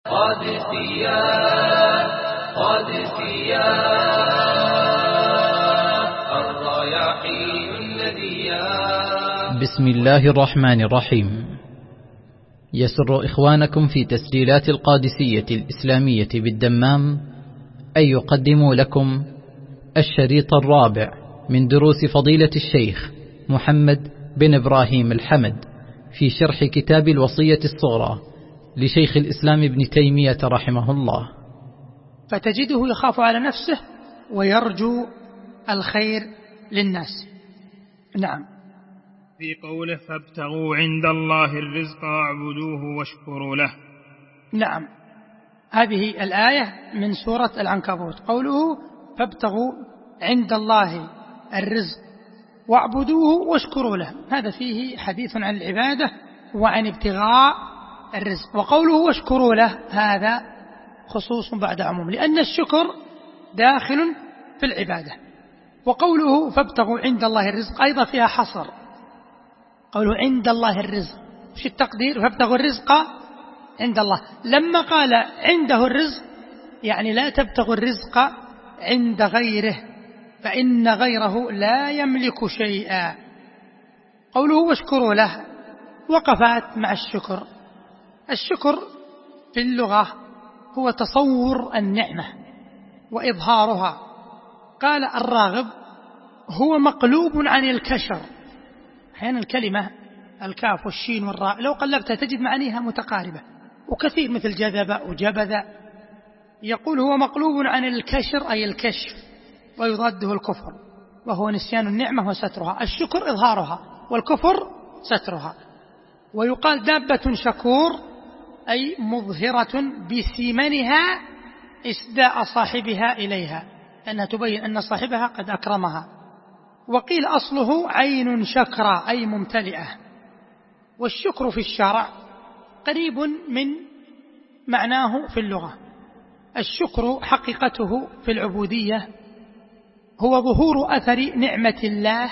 قادسية قادسية الرياحين الندية. بسم الله الرحمن الرحيم. يسر إخوانكم في تسجيلات القادسية الإسلامية بالدمام أن يقدموا لكم الشريط الرابع من دروس فضيلة الشيخ محمد بن إبراهيم الحمد في شرح كتاب الوصية الصغرى لشيخ الإسلام ابن تيمية رحمه الله. فتجده يخاف على نفسه ويرجو الخير للناس. نعم. في قوله فابتغوا عند الله الرزق واعبدوه واشكروا له. نعم، هذه الآية من سورة العنكبوت، قوله فابتغوا عند الله الرزق واعبدوه واشكروا له، هذا فيه حديث عن العبادة وعن ابتغاء الرزق. وقوله واشكروا له هذا خصوص بعد عموم، لأن الشكر داخل في العبادة. وقوله فابتغوا عند الله الرزق أيضا فيها حصر، قوله عند الله الرزق، وش التقدير؟ فابتغوا الرزق عند الله. لما قال عنده الرزق يعني لا تبتغوا الرزق عند غيره، فإن غيره لا يملك شيئا. قوله واشكروا له وقفات مع الشكر. الشكر في اللغة هو تصور النعمة وإظهارها. قال الراغب هو مقلوب عن الكشر. أحيانا الكلمة الكاف والشين والراء لو قلبتها تجد معانيها متقاربة، وكثير مثل جذب وجبذ. يقول هو مقلوب عن الكشر أي الكشف، ويضاده الكفر وهو نسيان النعمة وسترها. الشكر إظهارها والكفر سترها. ويقال دابة شكور أي مظهرة بثمنها إسداء صاحبها إليها، لأنها تبين أن صاحبها قد أكرمها. وقيل أصله عين شكرة أي ممتلئة. والشكر في الشرع قريب من معناه في اللغة. الشكر حقيقته في العبودية هو ظهور أثر نعمة الله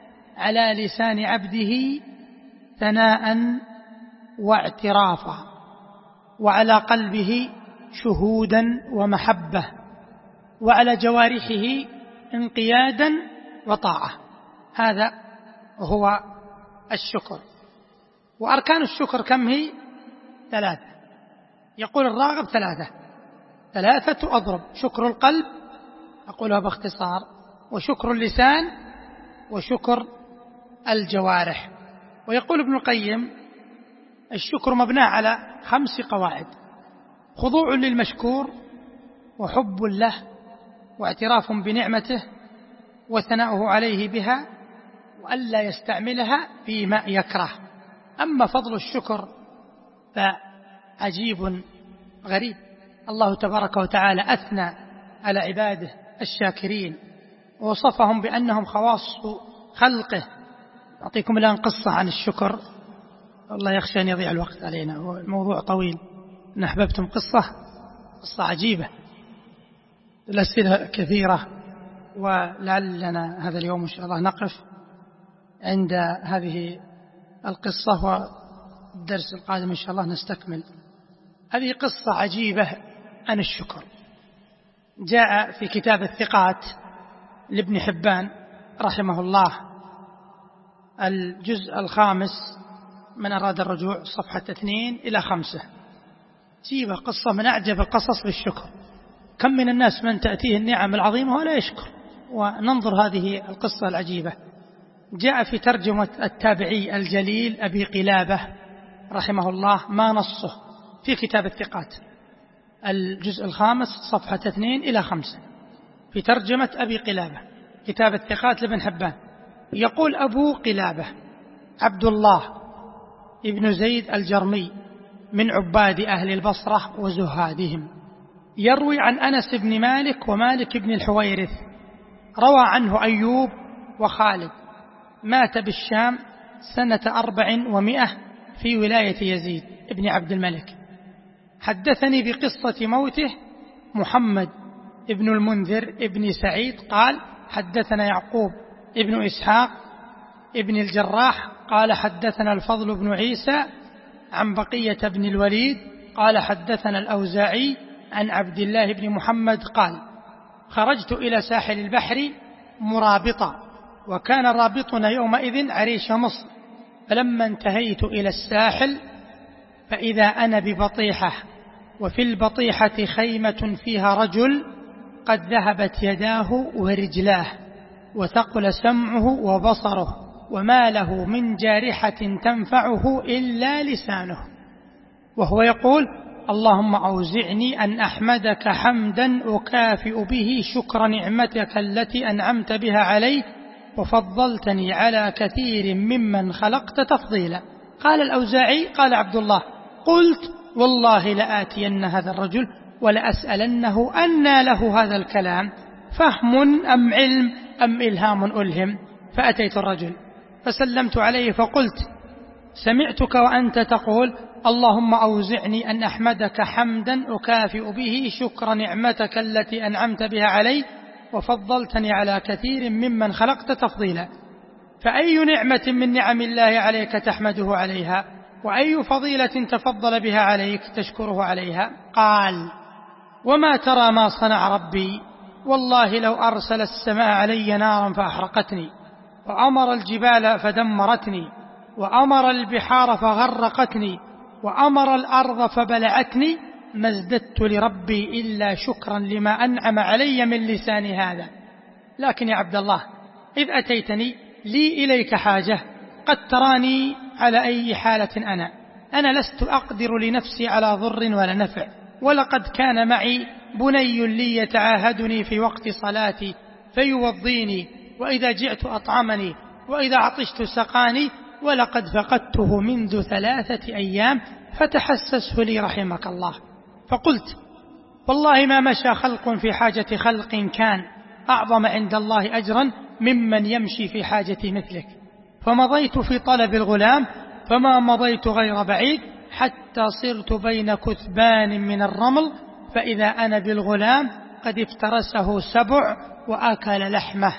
على لسان عبده ثناء واعترافا، وعلى قلبه شهودا ومحبة، وعلى جوارحه انقيادا وطاعة. هذا هو الشكر. وأركان الشكر كم هي؟ 3. يقول الراغب 3 أضرب: شكر القلب، أقولها باختصار، وشكر اللسان، وشكر الجوارح. ويقول ابن القيم الشكر مبنى على 5 قواعد: خضوع للمشكور، وحب له، واعتراف بنعمته، وثناؤه عليه بها، وألا يستعملها فيما يكره. أما فضل الشكر فعجيب غريب. الله تبارك وتعالى أثنى على عباده الشاكرين ووصفهم بأنهم خواص خلقه. أعطيكم الآن قصة عن الشكر، والله يخشى أن يضيع الوقت علينا، الموضوع طويل. إن أحببتم قصة عجيبة، الأسئلة كثيرة، ولعلنا هذا اليوم إن شاء الله نقف عند هذه القصة، والدرس القادم إن شاء الله نستكمل. هذه قصة عجيبة عن الشكر، جاء في كتاب الثقات لابن حبان رحمه الله الجزء 5 من أراد الرجوع، صفحة 2 إلى 5. جيبة قصة من أعجب القصص بالشكر. كم من الناس من تأتيه النعم العظيمة ولا يشكر. وننظر هذه القصة العجيبة. جاء في ترجمة التابعي الجليل أبي قلابة رحمه الله ما نصه في كتاب الثقات الجزء 5 صفحة 2 إلى 5 في ترجمة أبي قلابة كتاب الثقات لابن حبان. يقول أبو قلابة عبد الله ابن زيد الجرمي من عباد أهل البصرة وزهادهم، يروي عن أنس بن مالك ومالك بن الحويرث. روى عنه أيوب وخالد. مات بالشام سنة 400 في ولاية يزيد ابن عبد الملك. حدثني بقصة موته محمد ابن المنذر ابن سعيد قال حدثنا يعقوب ابن إسحاق ابن الجراح قال حدثنا الفضل بن عيسى عن بقية بن الوليد قال حدثنا الأوزاعي عن عبد الله بن محمد قال خرجت إلى ساحل البحر مرابطا، وكان رابطنا يومئذ عريش مصر، فلما انتهيت إلى الساحل فإذا أنا ببطيحة، وفي البطيحة خيمة فيها رجل قد ذهبت يداه ورجلاه، وثقل سمعه وبصره، وما له من جارحة تنفعه إلا لسانه، وهو يقول اللهم أوزعني أن أحمدك حمدا أكافئ به شكر نعمتك التي أنعمت بها علي وفضلتني على كثير ممن خلقت تفضيلا. قال الأوزاعي قال عبد الله قلت والله لآتين هذا الرجل ولأسألنه أنى له هذا الكلام، فهم أم علم أم إلهام ألهم؟ فأتيت الرجل فسلمت عليه فقلت سمعتك وأنت تقول اللهم أوزعني أن أحمدك حمدا أكافئ به شكر نعمتك التي أنعمت بها علي وفضلتني على كثير ممن خلقت تفضيلا، فأي نعمة من نعم الله عليك تحمده عليها، وأي فضيلة تفضل بها عليك تشكره عليها؟ قال وما ترى ما صنع ربي؟ والله لو أرسل السماء علي نارا فأحرقتني، وأمر الجبال فدمرتني، وأمر البحار فغرقتني، وأمر الأرض فبلعتني، ما ازددت لربي إلا شكرا لما أنعم علي من لسان هذا. لكن يا عبد الله إذ أتيتني لي إليك حاجة، قد تراني على أي حالة أنا لست أقدر لنفسي على ضر ولا نفع، ولقد كان معي بني لي يتعاهدني في وقت صلاتي فيوضيني، وإذا جئت أطعمني، وإذا عطشت سقاني، ولقد فقدته منذ 3 أيام فتحسسه لي رحمك الله. فقلت والله ما مشى خلق في حاجة خلق كان أعظم عند الله أجرا ممن يمشي في حاجة مثلك، فمضيت في طلب الغلام فما مضيت غير بعيد حتى صرت بين كثبان من الرمل، فإذا أنا بالغلام قد افترسه سبع وأكل لحمه.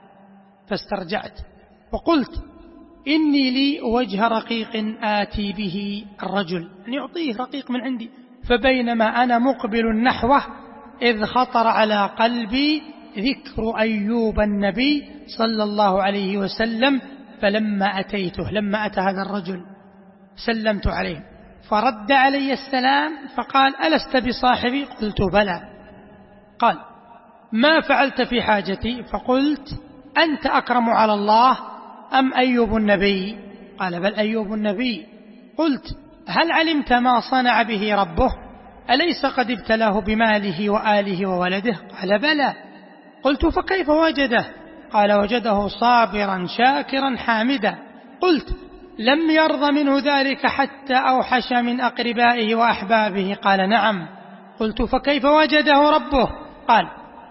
فاسترجعت وقلت إني لي وجه رقيق آتي به الرجل، أن يعطيه رقيق من عندي، فبينما أنا مقبل نحوه إذ خطر على قلبي ذكر أيوب النبي صلى الله عليه وسلم، فلما أتيته لما أتى هذا الرجل سلمت عليه فرد علي السلام فقال ألست بصاحبي؟ قلت بلى. قال ما فعلت في حاجتي؟ فقلت أنت أكرم على الله أم أيوب النبي؟ قال بل أيوب النبي. قلت هل علمت ما صنع به ربه؟ أليس قد ابتلاه بماله وآله وولده؟ قال بلى. قلت فكيف وجده؟ قال وجده صابرا شاكرا حامدا. قلت لم يرض منه ذلك حتى أوحش من أقربائه وأحبابه؟ قال نعم. قلت فكيف وجده ربه؟ قال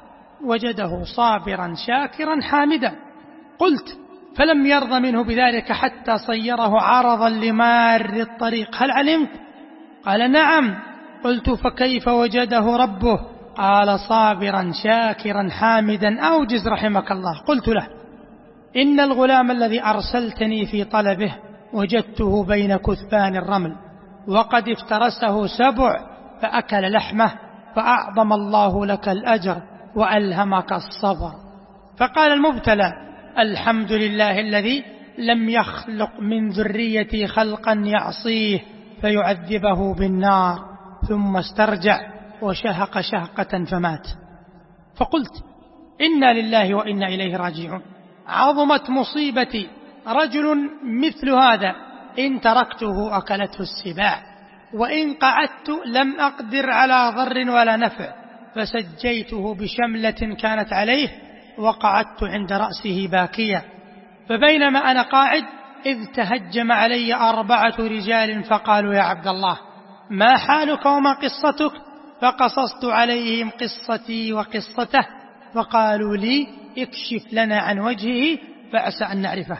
وجده صابرا شاكرا حامدا. قلت فلم يرض منه بذلك حتى صيره عرضا لمار الطريق؟ هل علمت؟ قال نعم. قلت فكيف وجده ربه؟ قال صابرا شاكرا حامدا أوجز رحمك الله. قلت له إن الغلام الذي أرسلتني في طلبه وجدته بين كثبان الرمل، وقد افترسه سبع فأكل لحمه، فأعظم الله لك الأجر وألهمك الصبر. فقال المبتلى الحمد لله الذي لم يخلق من ذريتي خلقا يعصيه فيعذبه بالنار، ثم استرجع وشهق شهقة فمات. فقلت إنا لله وإنا إليه راجعون، عظمت مصيبتي، رجل مثل هذا إن تركته أكلته السباع، وإن قعدت لم أقدر على ضر ولا نفع، فسجيته بشملة كانت عليه وقعدت عند رأسه باكيا. فبينما أنا قاعد إذ تهجم علي 4 رجال فقالوا يا عبد الله ما حالك وما قصتك؟ فقصصت عليهم قصتي وقصته، فقالوا لي اكشف لنا عن وجهه فعسى أن نعرفه.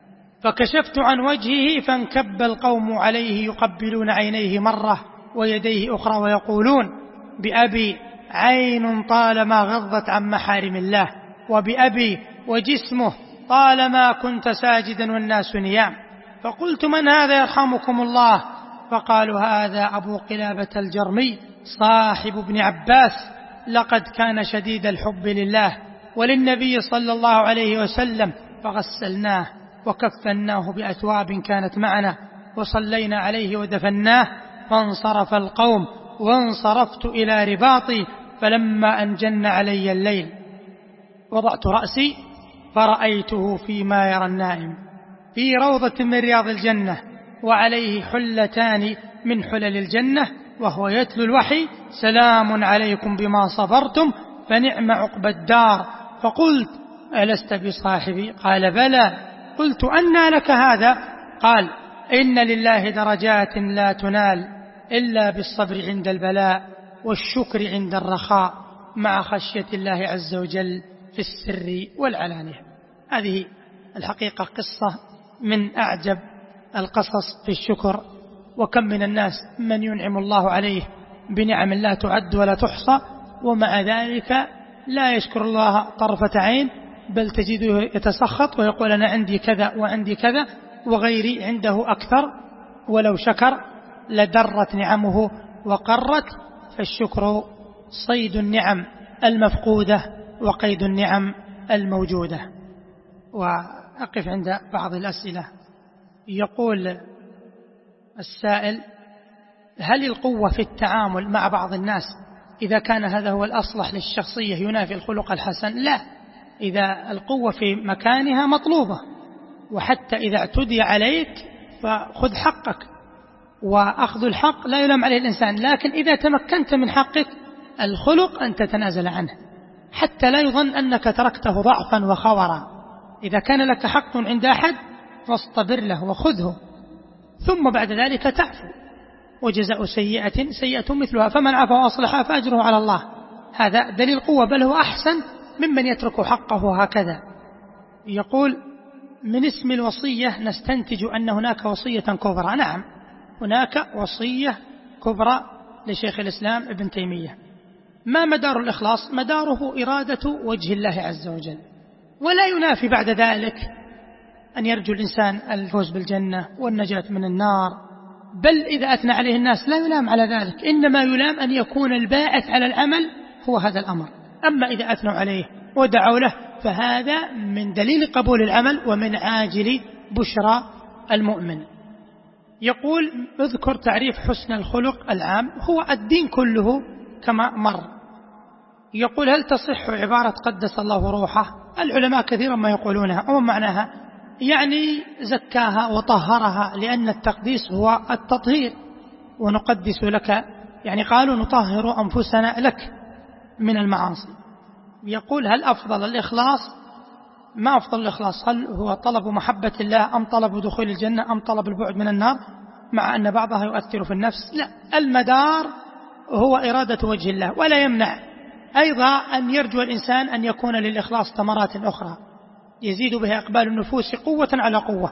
فكشفت عن وجهه فانكب القوم عليه يقبلون عينيه مرة ويديه أخرى ويقولون بأبي عين طالما غضت عن محارم الله، وبأبي وجسمه طالما كنت ساجدا والناس نيام. فقلت من هذا يرحمكم الله؟ فقالوا هذا أبو قلابة الجرمي صاحب ابن عباس، لقد كان شديد الحب لله وللنبي صلى الله عليه وسلم، فغسلناه وكفناه بأثواب كانت معنا وصلينا عليه ودفناه، فانصرف القوم وانصرفت إلى رباطي، فلما أن جن علي الليل وضعت رأسي فرأيته فيما يرى النائم في روضة من رياض الجنة، وعليه حلتان من حلل الجنة، وهو يتلو الوحي: سلام عليكم بما صبرتم فنعم عقبى الدار. فقلت: ألست بصاحبي؟ قال: بلى. قلت: أنى لك هذا؟ قال: إن لله درجات لا تنال إلا بالصبر عند البلاء والشكر عند الرخاء مع خشية الله عز وجل في السر والعلانية. هذه الحقيقة قصة من أعجب القصص في الشكر. وكم من الناس من ينعم الله عليه بنعم لا تعد ولا تحصى، ومع ذلك لا يشكر الله طرفة عين، بل تجده يتسخط ويقول: أنا عندي كذا وعندي كذا وغيري عنده أكثر، ولو شكر لدرت نعمه وقرت. فالشكر صيد النعم المفقودة وقيد النعم الموجودة. وأقف عند بعض الأسئلة. يقول السائل: هل القوة في التعامل مع بعض الناس إذا كان هذا هو الأصلح للشخصية ينافي الخلق الحسن؟ لا، إذا القوة في مكانها مطلوبة، وحتى إذا اعتدي عليك فخذ حقك، وأخذ الحق لا يلام عليه الإنسان. لكن إذا تمكنت من حقك الخلق أن تتنازل عنه، حتى لا يظن أنك تركته ضعفا وخورا. إذا كان لك حق عند أحد فاصطبر له وخذه، ثم بعد ذلك تعفو، وجزاء سيئة سيئة مثلها، فمن عفا وأصلح فأجره على الله. هذا دليل قوة، بل هو أحسن ممن يترك حقه هكذا. يقول: من اسم الوصية نستنتج أن هناك وصية كبرى. نعم، هناك وصية كبرى لشيخ الإسلام ابن تيمية. ما مدار الإخلاص؟ مداره إرادة وجه الله عز وجل، ولا ينافي بعد ذلك أن يرجو الإنسان الفوز بالجنة والنجاة من النار، بل إذا أثنى عليه الناس لا يلام على ذلك، إنما يلام أن يكون الباعث على العمل هو هذا الأمر. أما إذا أثنوا عليه ودعوا له فهذا من دليل قبول العمل ومن عاجل بشرى المؤمن. يقول: اذكر تعريف حسن الخلق العام. هو الدين كله كما مر. يقول: هل تصح عبارة قدس الله روحه؟ العلماء كثيرا ما يقولونها، وما معناها؟ يعني زكاها وطهرها، لأن التقديس هو التطهير، ونقدس لك، يعني قالوا نطهر أنفسنا لك من المعاصي. يقول: هل أفضل الإخلاص؟ ما أفضل الإخلاص؟ هل هو طلب محبة الله أم طلب دخول الجنة أم طلب البعد من النار؟ مع أن بعضها يؤثر في النفس. لا، المدار هو إرادة وجه الله، ولا يمنع أيضا أن يرجو الإنسان أن يكون للإخلاص ثمرات أخرى يزيد بها إقبال النفوس قوة على قوة،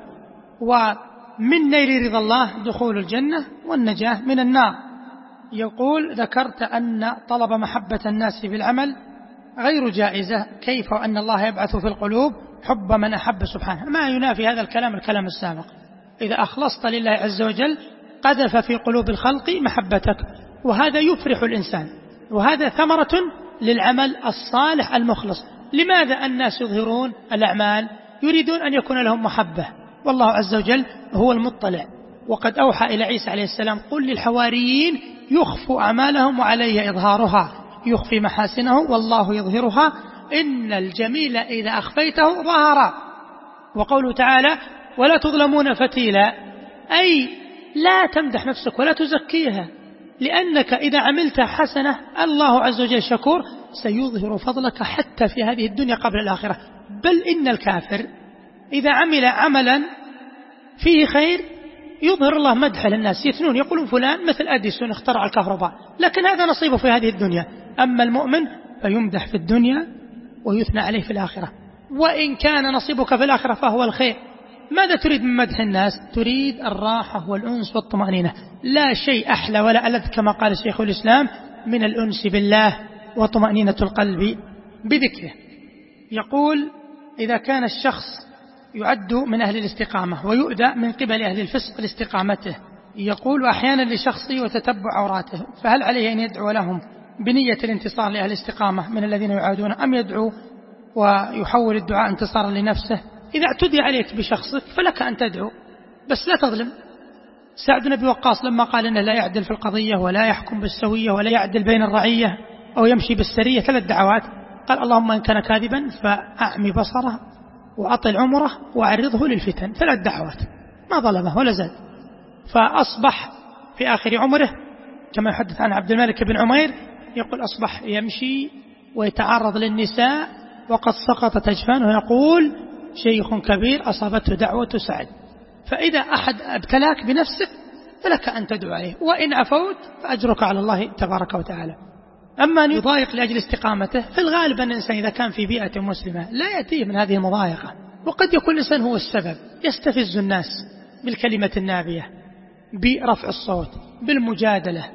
ومن نيل رضا الله دخول الجنة والنجاة من النار. يقول: ذكرت أن طلب محبة الناس بالعمل غير جائزة، كيف وأن الله يبعث في القلوب حب من أحب سبحانه؟ ما ينافي هذا الكلام السابق. إذا أخلصت لله عز وجل قذف في قلوب الخلق محبتك، وهذا يفرح الإنسان، وهذا ثمرة للعمل الصالح المخلص. لماذا الناس يظهرون الأعمال؟ يريدون أن يكون لهم محبة، والله عز وجل هو المطلع. وقد أوحى إلى عيسى عليه السلام: قل للحواريين يخفوا أعمالهم وعلي إظهارها، يخفي محاسنه والله يظهرها، إن الجميل إذا أخفيته ظهر. وقوله تعالى: ولا تظلمون فتيلا، أي لا تمدح نفسك ولا تزكيها، لأنك إذا عملت حسنة الله عز وجل شكور سيظهر فضلك حتى في هذه الدنيا قبل الآخرة. بل إن الكافر إذا عمل عملا فيه خير يظهر الله مدح للناس، يثنون يقولون فلان مثل أديسون اخترع الكهرباء، لكن هذا نصيبه في هذه الدنيا. أما المؤمن فيمدح في الدنيا ويثنى عليه في الآخرة، وإن كان نصيبك في الآخرة فهو الخير. ماذا تريد من مدح الناس؟ تريد الراحة والأنس والطمأنينة. لا شيء أحلى ولا ألذ كما قال شيخ الإسلام من الأنس بالله وطمأنينة القلب بذكره. يقول: إذا كان الشخص يعد من أهل الاستقامة ويؤذى من قبل أهل الفسق لاستقامته، يقول: وأحيانا لشخصي وتتبع عوراته، فهل عليه أن يدعو لهم بنية الانتصار لأهل الاستقامة من الذين يعادونه، أم يدعو ويحول الدعاء انتصارا لنفسه؟ إذا اعتدي عليك بشخصك فلك أن تدعو، بس لا تظلم. سعد بن أبي وقاص لما قال إنه لا يعدل في القضية ولا يحكم بالسوية ولا يعدل بين الرعية أو يمشي بالسرية 3 دعوات، قال: اللهم إن كان كاذبا فأعمي بصره وأطل عمره وأعرضه للفتن. 3 دعوات، ما ظلمه ولا زاد. فأصبح في آخر عمره كما يحدث عن عبد الملك بن عمير، يقول: أصبح يمشي ويتعرض للنساء وقد سقطت أجفانه، يقول: شيخ كبير أصابته دعوة سعد. فإذا أحد ابتلاك بنفسك فلك أن تدعو عليه، وإن عفوت فأجرك على الله تبارك وتعالى. أما أن يضايق لأجل استقامته، في الغالب أن الإنسان إذا كان في بيئة مسلمة لا يأتيه من هذه المضايقة، وقد يكون الإنسان هو السبب، يستفز الناس بالكلمة النابية، برفع الصوت، بالمجادلة،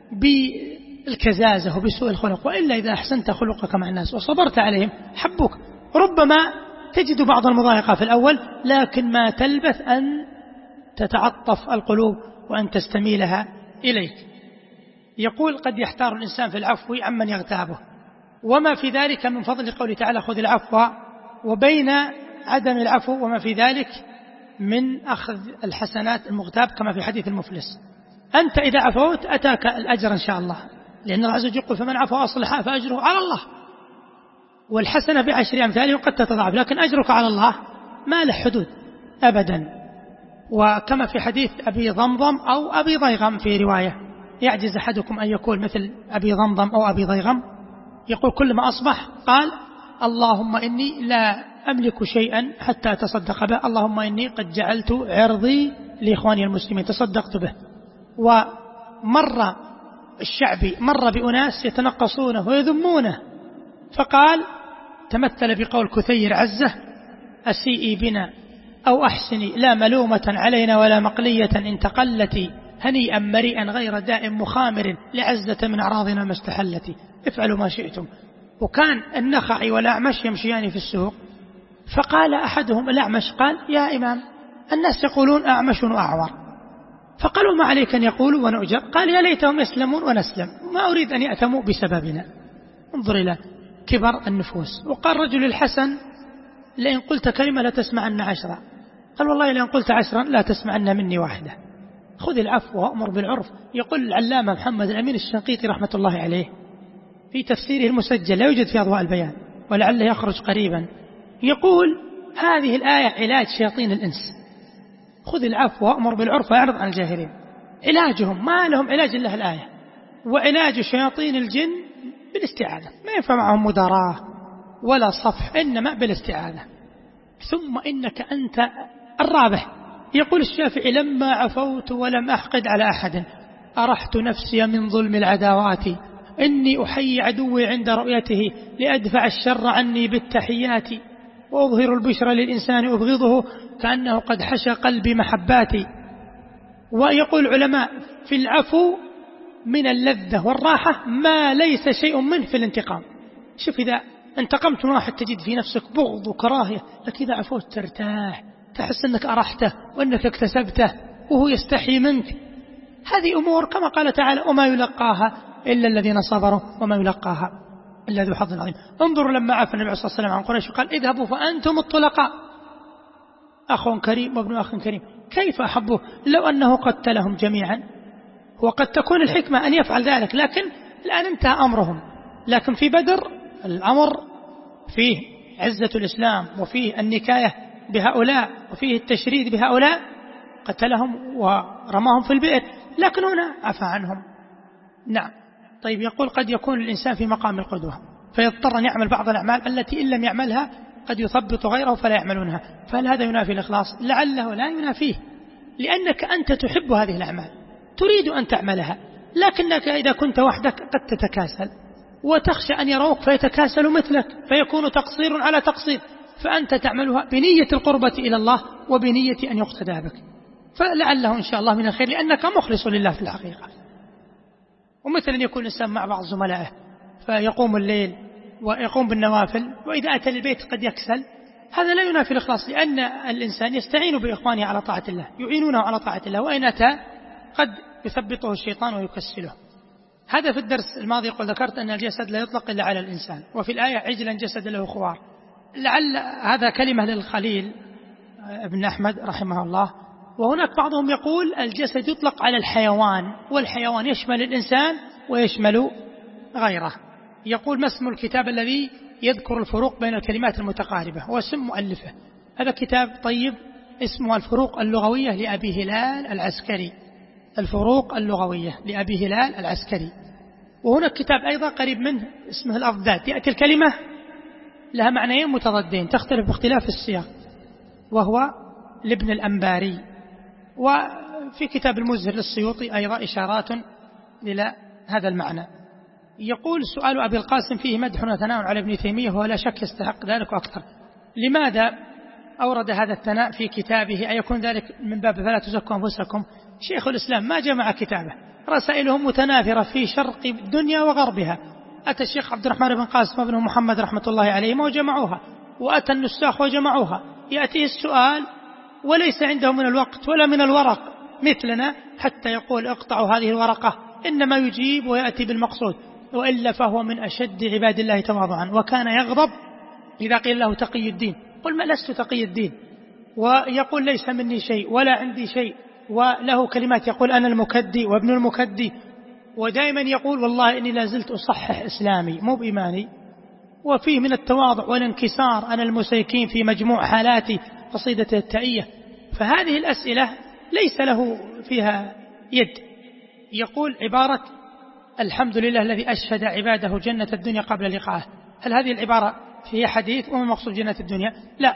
بالكزازة وبسوء الخلق. وإلا إذا أحسنت خلقك مع الناس وصبرت عليهم حبوك. ربما تجد بعض المضايقة في الأول، لكن ما تلبث أن تتعطف القلوب وأن تستميلها إليك. يقول: قد يحتار الإنسان في العفو عمن يغتابه، وما في ذلك من فضل قوله تعالى: خذ العفو، وبين عدم العفو وما في ذلك من أخذ الحسنات المغتاب كما في حديث المفلس. أنت إذا عفوت أتاك الأجر إن شاء الله، لأن الله عز وجل يقول: فمن عفو وأصلح فأجره على الله، والحسنة ب10 أمثاله وقد تتضاعف، لكن أجرك على الله ما له حدود أبدا. وكما في حديث أبي ضمضم أو أبي ضيغم في رواية: يعجز أحدكم أن يكون مثل أبي ضمضم أو أبي ضيغم، يقول: كلما أصبح قال: اللهم إني لا أملك شيئا حتى أتصدق به، اللهم إني قد جعلت عرضي لإخواني المسلمين تصدقت به. ومر الشعبي مر بأناس يتنقصونه ويذمونه، فقال، تمثل بقول كثير عزة: أسيئي بنا أو أحسني، لا ملومة علينا ولا مقلية، إن تقلتي هنيئا مريئا غير داء مخامر، لعزة من أعراضنا ما استحلتي، افعلوا ما شئتم. وكان النخعي والأعمش يمشيان في السوق، فقال أحدهم الأعمش قال: يا إمام، الناس يقولون أعمش وأعور، فقالوا: ما عليك أن يقولوا ونؤجر؟ قال: يا ليتهم يسلمون ونسلم، ما أريد أن يأتموا بسببنا. انظر إلى كبر النفوس. وقال رجل الحسن: لئن قلت كلمة لا تسمعن 10. قال: والله لئن قلت 10 لا تسمعن مني 1. خذ العفو وأمر بالعرف. يقول العلامة محمد الأمين الشنقيطي رحمة الله عليه في تفسيره المسجل، لا يوجد في أضواء البيان ولعله يخرج قريبا، يقول: هذه الآية علاج شياطين الإنس. خذ العفو وأمر بالعرف وأعرض عن الجاهلين. علاجهم ما لهم علاج إلا الآية. وعلاج شياطين الجن بالاستعاذة، ما ينفع معهم مداراة ولا صفح، إنما بالاستعاذة. ثم إنك أنت الرابح. يقول الشافعي: لما عفوت ولم أحقد على أحد أرحت نفسي من ظلم العداوات، إني أحيي عدوي عند رؤيته لأدفع الشر عني بالتحيات، وأظهر البشرى للإنسان أبغضه كأنه قد حشى قلبي محباتي. ويقول العلماء: في العفو من اللذة والراحة ما ليس شيء منه في الانتقام. شوف، إذا انتقمت من واحد تجد في نفسك بغض وكراهية، لكن إذا عفوت ترتاح، تحس أنك أرحته وأنك اكتسبته وهو يستحي منك. هذه أمور كما قال تعالى: وما يلقاها إلا الذين صبروا وما يلقاها إلا ذو حظ عظيم. انظروا لما عفى النبي صلى الله عليه وسلم عن قريش وقال: اذهبوا فأنتم الطلقاء، أخ كريم وابن أخ كريم. كيف أحبوه لو أنه قتلهم جميعا؟ وقد تكون الحكمة أن يفعل ذلك، لكن الآن انتهى أمرهم. لكن في بدر الأمر فيه عزة الإسلام، وفيه النكاية بهؤلاء، وفيه التشريد بهؤلاء، قتلهم ورماهم في البئر، لكن هنا عفى عنهم. نعم. طيب، يقول: قد يكون الإنسان في مقام القدوة فيضطر أن يعمل بعض الأعمال التي إن لم يعملها قد يثبط غيره فلا يعملونها، فهل هذا ينافي الإخلاص؟ لعله لا ينافيه، لأنك أنت تحب هذه الأعمال، تريد أن تعملها، لكنك إذا كنت وحدك قد تتكاسل وتخشى أن يروك فيتكاسل مثلك، فيكون تقصير على تقصير، فأنت تعملها بنية القربة إلى الله وبنية أن يقتدى بك، فلعله إن شاء الله من الخير، لأنك مخلص لله في الحقيقة. ومثلا يكون الإنسان مع بعض زملائه فيقوم الليل ويقوم بالنوافل، وإذا أتى للبيت قد يكسل، هذا لا ينافي الإخلاص، لأن الإنسان يستعين بإخوانه على طاعة الله، يعينونه على طاعة الله، وإن أتى قد يثبطه الشيطان ويكسله. هذا في الدرس الماضي يقول ذكرت أن الجسد لا يطلق إلا على الإنسان، وفي الآية عجلا جسد له خوار. لعل هذا كلمة للخليل ابن أحمد رحمه الله. وهناك بعضهم يقول الجسد يطلق على الحيوان، والحيوان يشمل الإنسان ويشمل غيره. يقول ما اسم الكتاب الذي يذكر الفروق بين الكلمات المتقاربة؟ هو اسم مؤلفه. هذا كتاب طيب اسمه الفروق اللغوية لأبي هلال العسكري، الفروق اللغوية لأبي هلال العسكري. وهناك كتاب أيضا قريب منه اسمه الأضداد، يأتي الكلمة لها معنيين متضادين تختلف باختلاف السياق، وهو لابن الأنباري. وفي كتاب المزهر للسيوطي أيضا إشارات إلى هذا المعنى. يقول سؤال أبي القاسم فيه مدح وثناء على ابن تيمية، وهو لا شك يستحق ذلك وأكثر. لماذا أورد هذا الثناء في كتابه؟ أيكون ذلك من باب فلا تزكوا أنفسكم؟ شيخ الإسلام ما جمع كتابه، رسائلهم متناثرة في شرق الدنيا وغربها. أتى الشيخ عبد الرحمن بن قاسم وابنه محمد رحمة الله عليهما وجمعوها، وأتى النساخ وجمعوها. يأتيه السؤال وليس عنده من الوقت ولا من الورق مثلنا حتى يقول اقطعوا هذه الورقة، إنما يجيب ويأتي بالمقصود، وإلا فهو من أشد عباد الله تواضعا. وكان يغضب إذا قيل له تقي الدين، قل ما لست تقي الدين، ويقول ليس مني شيء ولا عندي شيء. وله كلمات يقول أنا المكدي وابن المكدي، ودائما يقول والله إني لازلت أصحح إسلامي مو بإيماني. وفيه من التواضع والانكسار، أنا المسيكين في مجموع حالاتي، قصيدة التائية. فهذه الأسئلة ليس له فيها يد. يقول عبارة الحمد لله الذي أشهد عباده جنة الدنيا قبل لقائه، هل هذه العبارة فيها حديث وما مقصود جنة الدنيا؟ لا،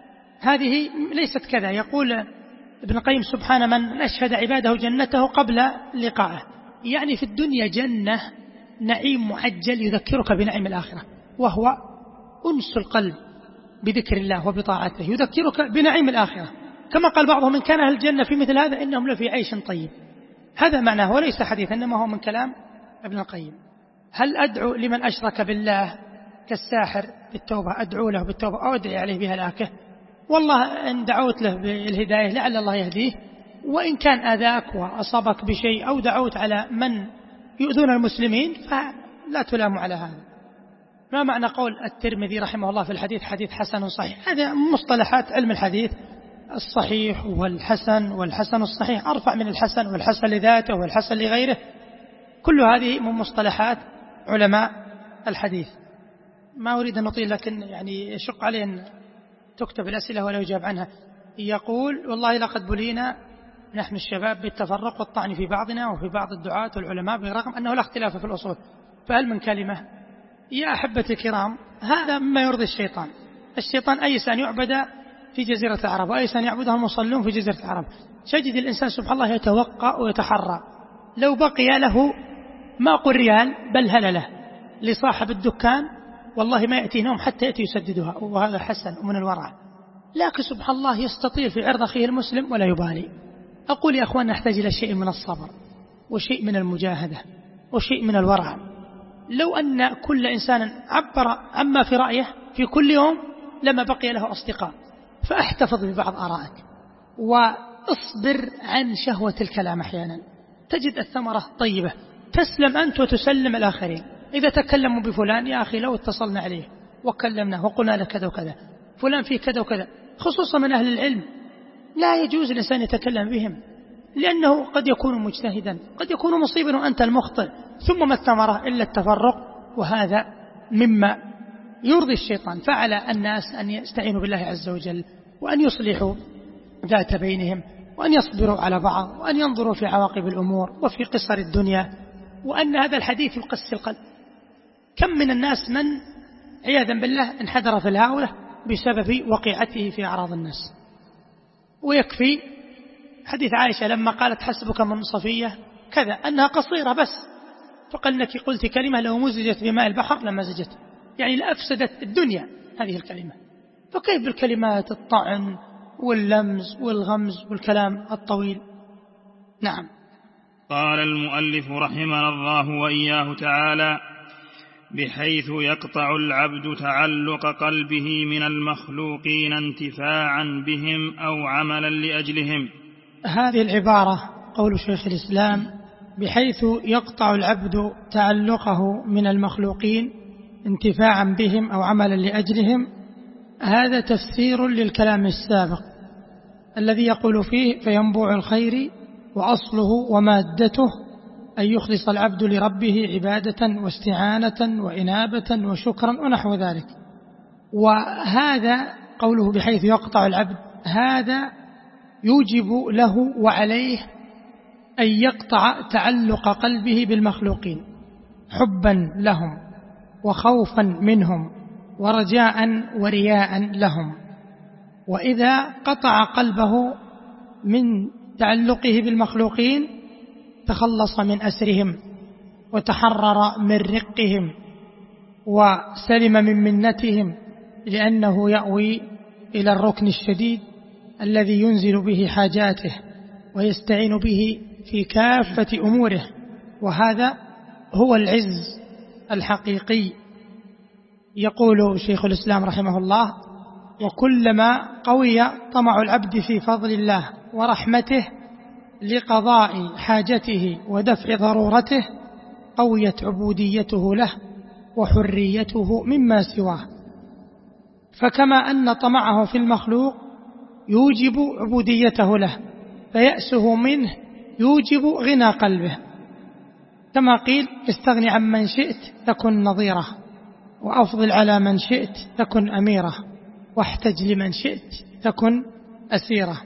هذه ليست كذا. يقول ابن القيم سبحان من أشهد عباده جنته قبل لقائه، يعني في الدنيا جنة نعيم معجل يذكرك بنعيم الآخرة، وهو أنس القلب بذكر الله وبطاعته، يذكرك بنعيم الآخرة. كما قال بعضهم من كان أهل الجنة في مثل هذا إنهم لفي عيش طيب. هذا معناه وليس حديث، إنما هو من كلام ابن القيم. هل أدعو لمن أشرك بالله كالساحر بالتوبة، أدعو له بالتوبة أو أدعي عليه بهلاكه؟ والله إن دعوت له بالهداية لعل الله يهديه، وإن كان أذاك وأصابك بشيء أو دعوت على من يؤذون المسلمين فلا تلام على هذا. ما معنى قول الترمذي رحمه الله في الحديث حديث حسن صحيح؟ هذه مصطلحات علم الحديث، الصحيح والحسن، والحسن الصحيح أرفع من الحسن، والحسن لذاته والحسن لغيره، كل هذه من مصطلحات علماء الحديث. ما أريد أن نطيل، لكن يعني يشق علي أن تكتب الأسئلة ولا يجاب عنها. يقول والله لقد بلينا نحن الشباب بالتفرق والطعن في بعضنا وفي بعض الدعاة والعلماء برغم أنه لا اختلاف في الأصول، فهل من كلمة؟ يا أحبتي الكرام، هذا مما يرضي الشيطان. الشيطان أيس أن يعبد في جزيرة العرب، وأيس أن يعبدها المصلون في جزيرة العرب. تجد الإنسان سبحان الله يتوقع ويتحرى، لو بقي له ما أقول ريال بل هلله لصاحب الدكان والله ما يأتي نوم حتى يأتي يسددها، وهذا حسن ومن الورع. لكن سبحان الله يستطيل في عرض أخيه المسلم ولا يبالي. أقول يا أخوان نحتاج إلى شيء من الصبر وشيء من المجاهدة وشيء من الورع. لو أن كل إنسان عبر عما في رأيه في كل يوم لما بقي له أصدقاء. فاحتفظ ببعض آرائك واصبر عن شهوة الكلام. أحيانا تجد الثمرة طيبة تسلم أنت وتسلم الآخرين. إذا تكلموا بفلان يا أخي لو اتصلنا عليه وكلمناه وقلنا له كذا وكذا، فلان فيه كذا وكذا، خصوصا من أهل العلم لا يجوز الإنسان يتكلم بهم، لأنه قد يكون مجتهدا قد يكون مصيبا وأنت المخطئ، ثم ما الثمرة إلا التفرق، وهذا مما يرضي الشيطان. فعلى الناس أن يستعينوا بالله عز وجل، وأن يصلحوا ذات بينهم، وأن يصبروا على بعض، وأن ينظروا في عواقب الأمور وفي قصر الدنيا، وأن هذا الحديث يقسي القلب. كم من الناس من عياذا بالله انحدر في الهاولة بسبب وقيعته في أعراض الناس. ويكفي حديث عائشة لما قالت حسبك من صفية كذا أنها قصيرة بس، فقال أنك قلت كلمة لو مزجت بماء البحر لما زجت، يعني لأفسدت الدنيا هذه الكلمة. فكيف بالكلمات الطعن واللمز والغمز والكلام الطويل؟ نعم. قال المؤلف رحمنا الله وإياه تعالى: بحيث يقطع العبد تعلق قلبه من المخلوقين انتفاعا بهم أو عملا لأجلهم. هذه العبارة قول شيخ الإسلام بحيث يقطع العبد تعلقه من المخلوقين انتفاعا بهم أو عملا لأجلهم، هذا تفسير للكلام السابق الذي يقول فيه فينبوع الخير وأصله ومادته أن يخلص العبد لربه عبادة واستعانة وإنابة وشكرا ونحو ذلك. وهذا قوله بحيث يقطع العبد هذا يوجب له وعليه أن يقطع تعلق قلبه بالمخلوقين حبا لهم وخوفا منهم ورجاء ورياء لهم. وإذا قطع قلبه من تعلقه بالمخلوقين تخلص من أسرهم وتحرر من رقهم وسلم من منتهم، لأنه يأوي إلى الركن الشديد الذي ينزل به حاجاته ويستعين به في كافة أموره، وهذا هو العز الحقيقي. يقول شيخ الإسلام رحمه الله وكلما قوي طمع العبد في فضل الله ورحمته لقضاء حاجته ودفع ضرورته قويت عبوديته له وحريته مما سواه. فكما أن طمعه في المخلوق يوجب عبوديته له، فيأسه منه يوجب غنى قلبه، كما قيل استغني عن من شئت تكن نظيره، وأفضل على من شئت تكن أميره، واحتج لمن شئت تكن أسيره.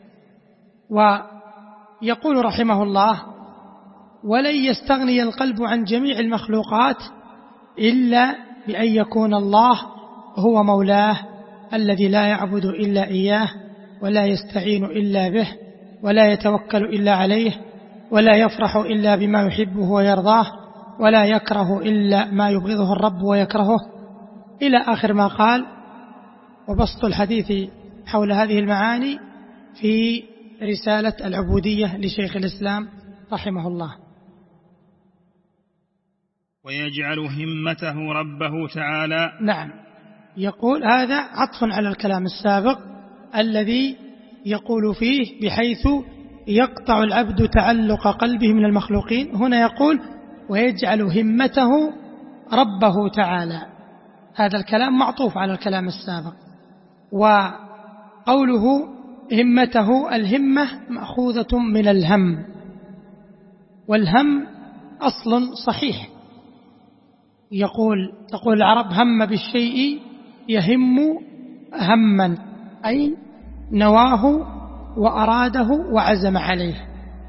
ويقول رحمه الله ولن يستغني القلب عن جميع المخلوقات إلا بأن يكون الله هو مولاه الذي لا يعبد إلا إياه ولا يستعين إلا به ولا يتوكل إلا عليه ولا يفرح إلا بما يحبه ويرضاه ولا يكره إلا ما يبغضه الرب ويكرهه، إلى آخر ما قال. وبسط الحديث حول هذه المعاني في رسالة العبودية لشيخ الإسلام رحمه الله. ويجعل همته ربه تعالى. نعم، يقول هذا عطف على الكلام السابق الذي يقول فيه بحيث يقطع العبد تعلق قلبه من المخلوقين، هنا يقول ويجعل همته ربه تعالى. هذا الكلام معطوف على الكلام السابق. وقوله همته، الهمة مأخوذة من الهم، والهم أصل صحيح. تقول العرب هم بالشيء يهم هما، أي نواه وأراده وعزم عليه.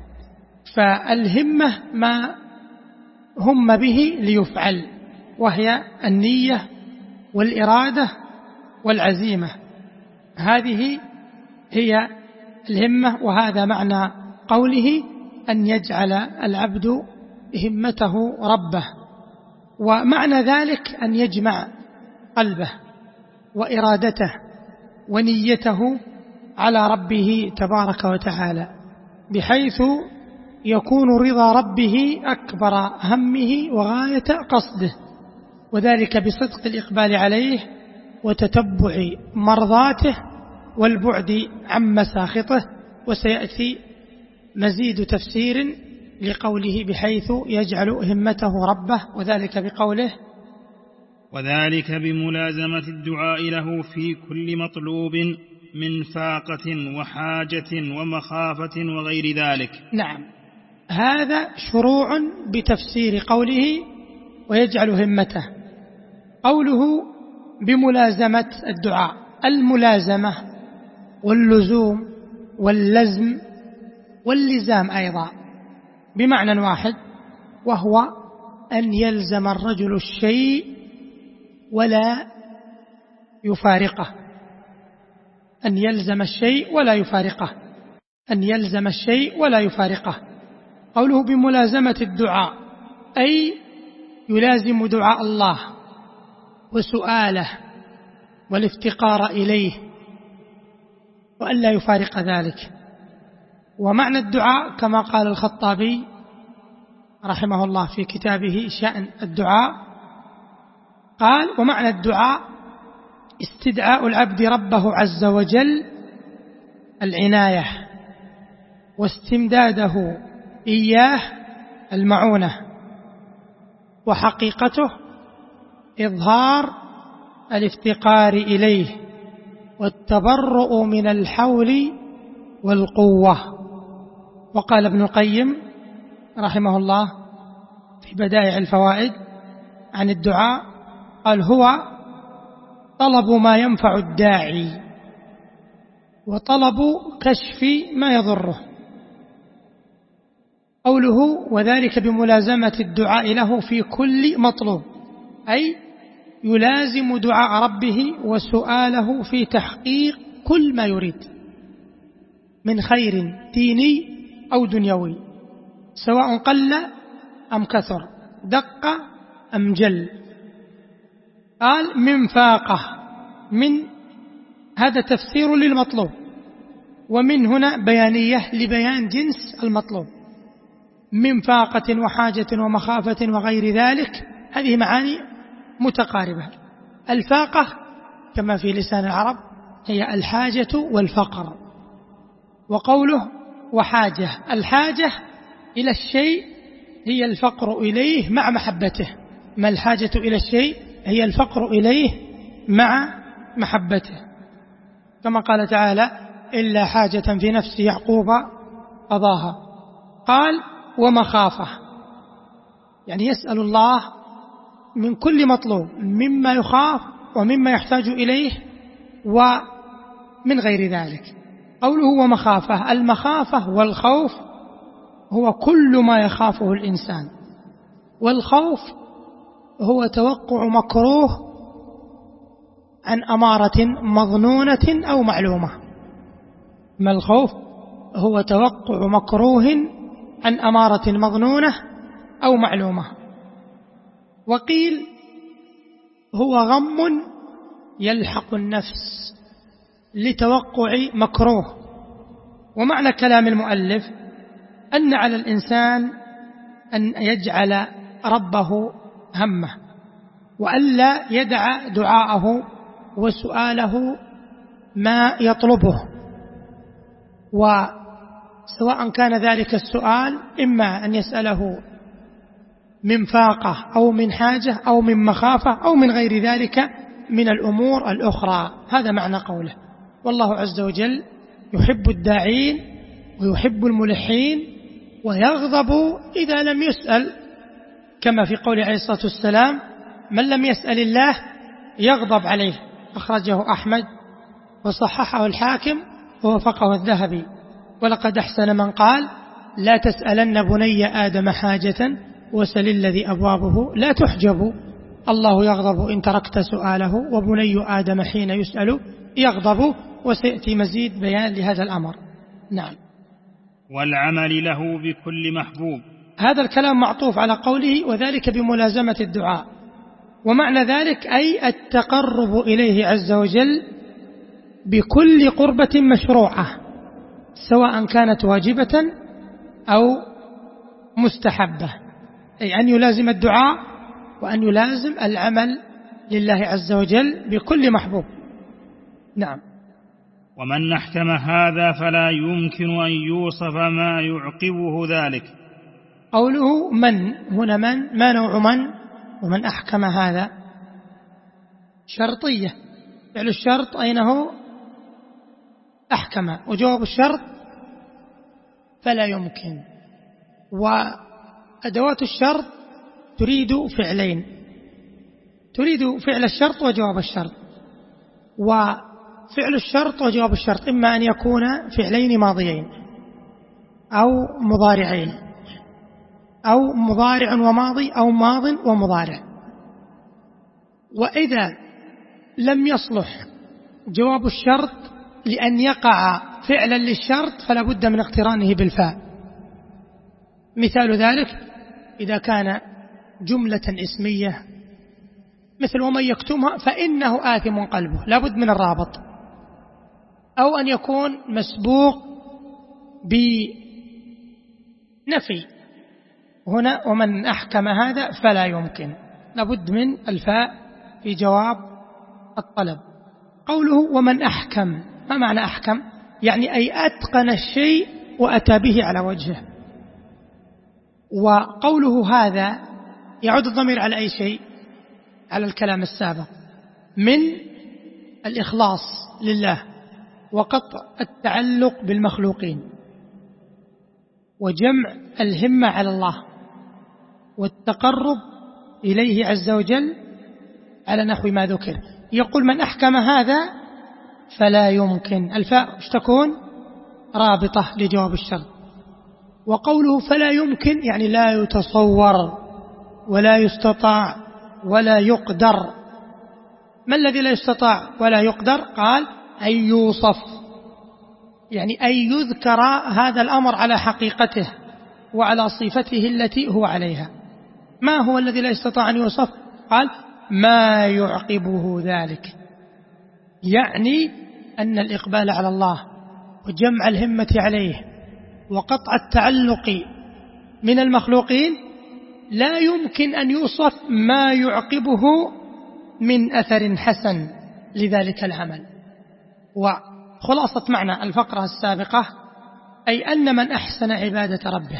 فالهمة ما هم به ليفعل، وهي النية والإرادة والعزيمة، هذه هي الهمة. وهذا معنى قوله أن يجعل العبد همته ربه، ومعنى ذلك أن يجمع قلبه وإرادته ونيته على ربه تبارك وتعالى، بحيث يكون رضا ربه أكبر همه وغاية قصده، وذلك بصدق الإقبال عليه وتتبع مرضاته والبعد عن مساخطه. وسيأتي مزيد تفسير لقوله بحيث يجعل همته ربه، وذلك بقوله وذلك بملازمة الدعاء له في كل مطلوب من فاقة وحاجة ومخافة وغير ذلك. نعم، هذا شروع بتفسير قوله ويجعل همته. قوله بملازمة الدعاء، الملازمة واللزوم واللزم واللزام أيضا بمعنى واحد، وهو أن يلزم الرجل الشيء ولا يفارقه، أن يلزم الشيء ولا يفارقه، أن يلزم الشيء ولا يفارقه. قوله بملازمة الدعاء أي يلازم دعاء الله وسؤاله والافتقار إليه وأن لا يفارق ذلك. ومعنى الدعاء كما قال الخطابي رحمه الله في كتابه شأن الدعاء، قال ومعنى الدعاء استدعاء العبد ربه عز وجل العناية واستمداده إياه المعونة، وحقيقته إظهار الافتقار إليه والتبرؤ من الحول والقوة. وقال ابن القيم رحمه الله في بدائع الفوائد عن الدعاء، قال: هو طلب ما ينفع الداعي وطلب كشف ما يضره. قوله: وذلك بملازمة الدعاء له في كل مطلوب، أي يلازم دعاء ربه وسؤاله في تحقيق كل ما يريد من خير ديني أو دنيوي، سواء قل أم كثر، دق أم جل. قال: من فاقة، من هذا تفسير للمطلوب، ومن هنا بيانية لبيان جنس المطلوب، من فاقة وحاجة ومخافة وغير ذلك، هذه معاني متقاربة. الفاقة كما في لسان العرب هي الحاجة والفقر، وقوله وحاجة، الحاجة إلى الشيء هي الفقر إليه مع محبته، ما الحاجة إلى الشيء هي الفقر إليه مع محبته، كما قال تعالى: إلا حاجة في نفس يعقوب قضاها. قال: ومخافة، يعني يسأل الله من كل مطلوب مما يخاف ومما يحتاج إليه ومن غير ذلك. قوله ومخافة، المخافة والخوف هو كل ما يخافه الإنسان، والخوف هو توقع مكروه عن أمارة مظنونة أو معلومة. ما الخوف؟ هو توقع مكروه عن أمارة مظنونة أو معلومة. وقيل هو غم يلحق النفس لتوقع مكروه. ومعنى كلام المؤلف أن على الإنسان أن يجعل ربه همه، وألا يدع دعاءه وسؤاله ما يطلبه، وسواء كان ذلك السؤال إما أن يسأله من فاقة أو من حاجة أو من مخافة أو من غير ذلك من الأمور الأخرى. هذا معنى قوله. والله عز وجل يحب الداعين ويحب الملحين، ويغضب إذا لم يسأل، كما في قول عليه الصلاة والسلام: من لم يسأل الله يغضب عليه. أخرجه أحمد وصححه الحاكم ووافقه الذهبي. ولقد أحسن من قال: لا تسألن بني آدم حاجة وسل الذي أبوابه لا تحجب، الله يغضب إن تركت سؤاله، وبني آدم حين يسأل يغضب. وسيأتي مزيد بيان لهذا الأمر. نعم. والعمل له بكل محبوب، هذا الكلام معطوف على قوله وذلك بملازمة الدعاء، ومعنى ذلك أي التقرب إليه عز وجل بكل قربة مشروعة، سواء كانت واجبة أو مستحبة، أي أن يلازم الدعاء وأن يلازم العمل لله عز وجل بكل محبوب. نعم. ومن أحكم هذا فلا يمكن أن يوصف ما يعقبه ذلك. قوله من هنا، من ما نوع من؟ ومن أحكم هذا شرطية، فعل الشرط أين هو؟ أحكم، وجواب الشرط فلا يمكن. وأدوات الشرط تريد فعلين، تريد فعل الشرط وجواب الشرط. وفعل الشرط وجواب الشرط إما أن يكون فعلين ماضيين أو مضارعين، أو مضارع وماضي، أو ماض ومضارع. وإذا لم يصلح جواب الشرط لأن يقع فعلا للشرط فلا بد من اقترانه بالفاء. مثال ذلك إذا كان جملة اسمية مثل ومن يكتمها فإنه آثم قلبه، لا بد من الرابط. أو أن يكون مسبوق بنفي، هنا ومن أحكم هذا فلا يمكن، لا بد من الفاء في جواب الطلب. قوله ومن أحكم، ما معنى أحكم؟ يعني أي أتقن الشيء وأتى به على وجهه. وقوله هذا يعود الضمير على أي شيء؟ على الكلام السابق من الإخلاص لله وقطع التعلق بالمخلوقين وجمع الهمة على الله والتقرب إليه عز وجل على نحو ما ذكر. يقول من أحكم هذا فلا يمكن، الفاء تكون رابطة لجواب الشرط. وقوله فلا يمكن يعني لا يتصور ولا يستطاع ولا يقدر. ما الذي لا يستطاع ولا يقدر؟ قال أن يوصف، يعني أن يذكر هذا الأمر على حقيقته وعلى صفته التي هو عليها. ما هو الذي لا يستطاع أن يوصف؟ قال ما يعقبه ذلك، يعني أن الإقبال على الله وجمع الهمة عليه وقطع التعلق من المخلوقين لا يمكن أن يوصف ما يعقبه من أثر حسن لذلك العمل. وخلاصة معنى الفقرة السابقة أي أن من أحسن عبادة ربه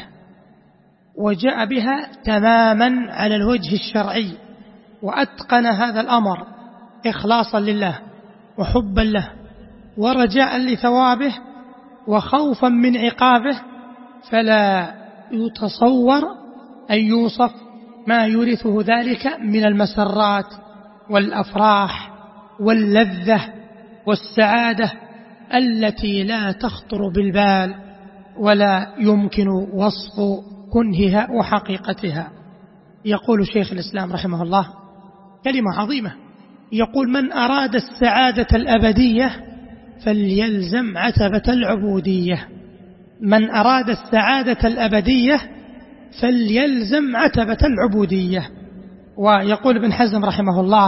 وجاء بها تماما على الوجه الشرعي وأتقن هذا الأمر إخلاصا لله وحبا له ورجاء لثوابه وخوفا من عقابه، فلا يتصور أن يوصف ما يورثه ذلك من المسرات والأفراح واللذة والسعادة التي لا تخطر بالبال ولا يمكن وصف كنهها وحقيقتها. يقول شيخ الإسلام رحمه الله كلمة عظيمة، يقول من أراد السعادة الأبدية فليلزم عتبة العبودية. من أراد السعادة الأبدية فليلزم عتبة العبودية. ويقول ابن حزم رحمه الله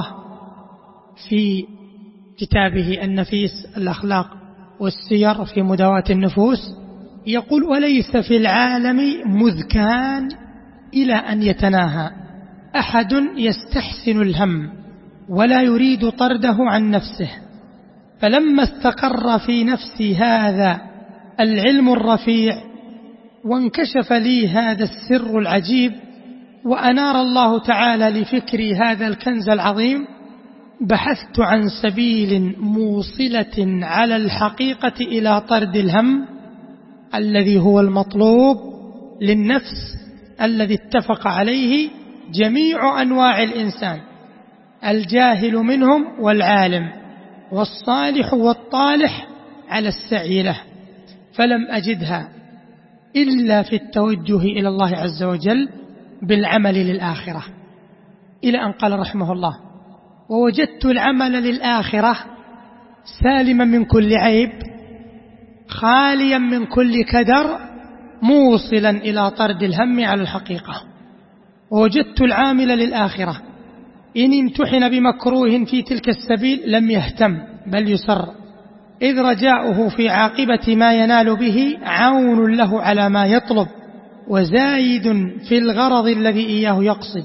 في كتابه النفيس الأخلاق والسير في مداواة النفوس، يقول وليس في العالم مذ كان إلى أن يتناهى أحد يستحسن الهم ولا يريد طرده عن نفسه، فلما استقر في نفسي هذا العلم الرفيع وانكشف لي هذا السر العجيب وأنار الله تعالى لفكري هذا الكنز العظيم، بحثت عن سبيل موصلة على الحقيقة إلى طرد الهم الذي هو المطلوب للنفس الذي اتفق عليه جميع أنواع الإنسان، الجاهل منهم والعالم والصالح والطالح على السعي له، فلم أجدها إلا في التوجه إلى الله عز وجل بالعمل للآخرة. إلى أن قال رحمه الله ووجدت العمل للآخرة سالما من كل عيب خاليا من كل كدر موصلا إلى طرد الهم على الحقيقة. ووجدت العامل للآخرة إن امتحن بمكروه في تلك السبيل لم يهتم بل يسر، إذ رجاؤه في عاقبة ما ينال به عون له على ما يطلب وزايد في الغرض الذي إياه يقصد.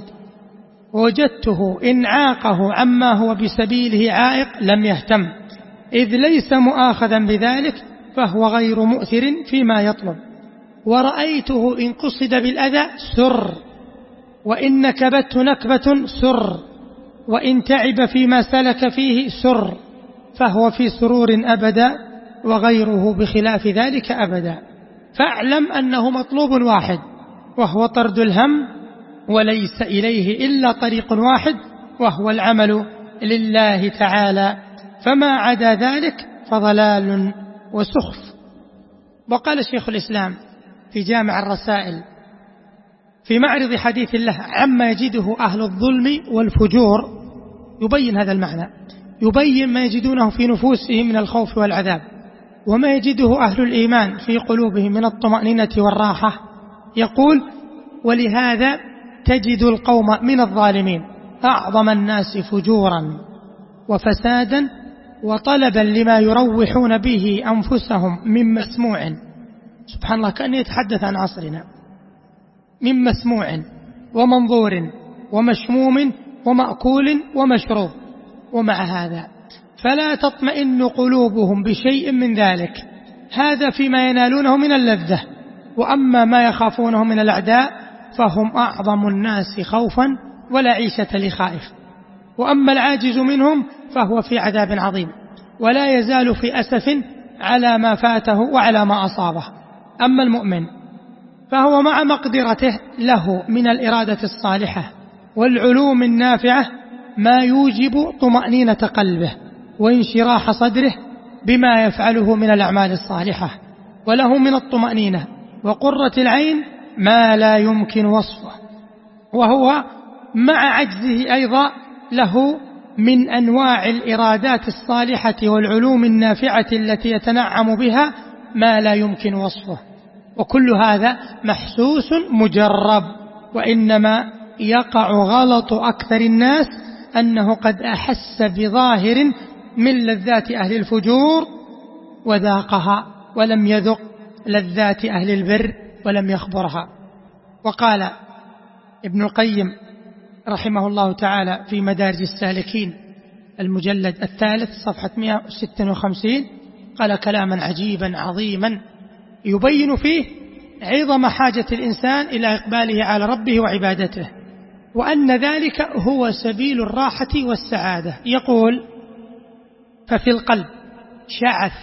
ووجدته إن عاقه عما هو بسبيله عائق لم يهتم، إذ ليس مؤاخذا بذلك فهو غير مؤثر فيما يطلب. ورأيته إن قصد بالأذى سر، وإن نكبته نكبة سر، وإن تعب فيما سلك فيه سر، فهو في سرور أبدا وغيره بخلاف ذلك أبدا. فاعلم أنه مطلوب واحد وهو طرد الهم، وليس إليه إلا طريق واحد وهو العمل لله تعالى، فما عدا ذلك فضلال وسخف. وقال شيخ الإسلام في جامع الرسائل في معرض حديث الله عما يجده أهل الظلم والفجور، يبين هذا المعنى، يبين ما يجدونه في نفوسهم من الخوف والعذاب وما يجده أهل الإيمان في قلوبهم من الطمأنينة والراحة. يقول ولهذا تجد القوم من الظالمين أعظم الناس فجورا وفسادا وطلبا لما يروحون به أنفسهم من مسموع، سبحان الله كأنه يتحدث عن عصرنا، من مسموع ومنظور ومشموم ومأكول ومشروب. ومع هذا فلا تطمئن قلوبهم بشيء من ذلك هذا فيما ينالونه من اللذة. وأما ما يخافونه من الأعداء فهم أعظم الناس خوفا ولا عيشة لخائف. وأما العاجز منهم فهو في عذاب عظيم ولا يزال في أسف على ما فاته وعلى ما أصابه. أما المؤمن فهو مع مقدرته له من الإرادة الصالحة والعلوم النافعة ما يوجب طمأنينة قلبه وانشراح صدره بما يفعله من الأعمال الصالحة، وله من الطمأنينة وقرة العين ما لا يمكن وصفه، وهو مع عجزه أيضا له من أنواع الإرادات الصالحة والعلوم النافعة التي يتنعم بها ما لا يمكن وصفه. وكل هذا محسوس مجرب، وإنما يقع غلط أكثر الناس أنه قد أحس بظاهر من لذات أهل الفجور وذاقها ولم يذق لذات أهل البر ولم يخبرها. وقال ابن القيم رحمه الله تعالى في مدارج السالكين المجلد 3 صفحة 156 قال كلاما عجيبا عظيما يبين فيه عظم حاجة الإنسان إلى إقباله على ربه وعبادته، وأن ذلك هو سبيل الراحة والسعادة. يقول: ففي القلب شعث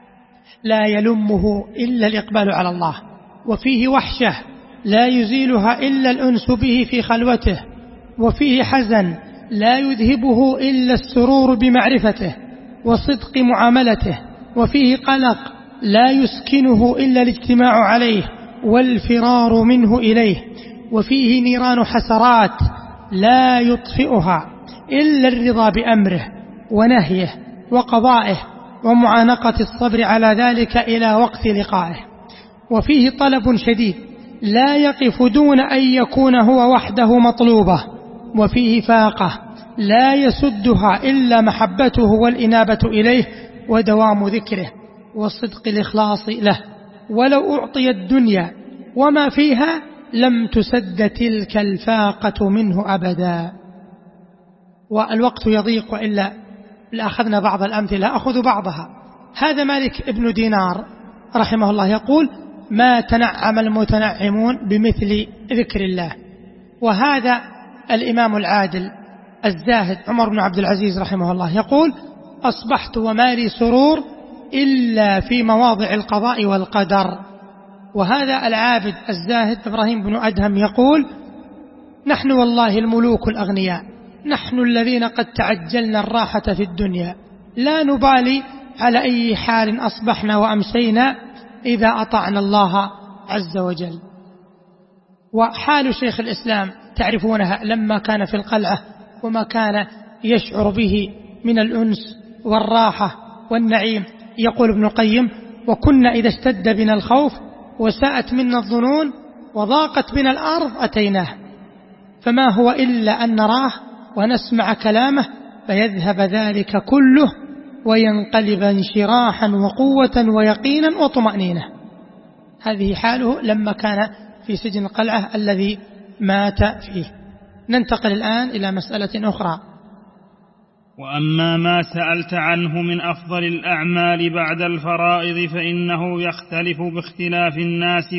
لا يلمه إلا الإقبال على الله، وفيه وحشة لا يزيلها إلا الأنس به في خلوته، وفيه حزن لا يذهبه إلا السرور بمعرفته وصدق معاملته، وفيه قلق لا يسكنه إلا الاجتماع عليه والفرار منه إليه، وفيه نيران حسرات لا يطفئها إلا الرضا بأمره ونهيه وقضائه ومعانقة الصبر على ذلك إلى وقت لقائه، وفيه طلب شديد لا يقف دون أن يكون هو وحده مطلوبه، وفيه فاقة لا يسدها إلا محبته والإنابة إليه ودوام ذكره وصدق الإخلاص له، ولو أعطي الدنيا وما فيها لم تسد تلك الفاقة منه أبدا. والوقت يضيق وإلا لأخذنا بعض الأمثلة، أخذ بعضها. هذا مالك ابن دينار رحمه الله يقول: ما تنعم المتنعمون بمثل ذكر الله. وهذا الإمام العادل الزاهد عمر بن عبد العزيز رحمه الله يقول: أصبحت وما لي سرور إلا في مواضع القضاء والقدر. وهذا العابد الزاهد إبراهيم بن أدهم يقول: نحن والله الملوك الأغنياء، نحن الذين قد تعجلنا الراحة في الدنيا، لا نبالي على أي حال أصبحنا وأمسينا إذا أطعنا الله عز وجل. وحال شيخ الإسلام تعرفونها لما كان في القلعة وما كان يشعر به من الأنس والراحة والنعيم. يقول ابن القيم: وكنا إذا اشتد بنا الخوف وساءت منا الظنون وضاقت بنا الأرض أتيناه، فما هو إلا أن نراه ونسمع كلامه فيذهب ذلك كله وينقلب انشراحا وقوة ويقينا وطمأنينة. هذه حاله لما كان في سجن القلعة الذي مات فيه. ننتقل الآن إلى مسألة أخرى. وأما ما سألت عنه من أفضل الأعمال بعد الفرائض فإنه يختلف باختلاف الناس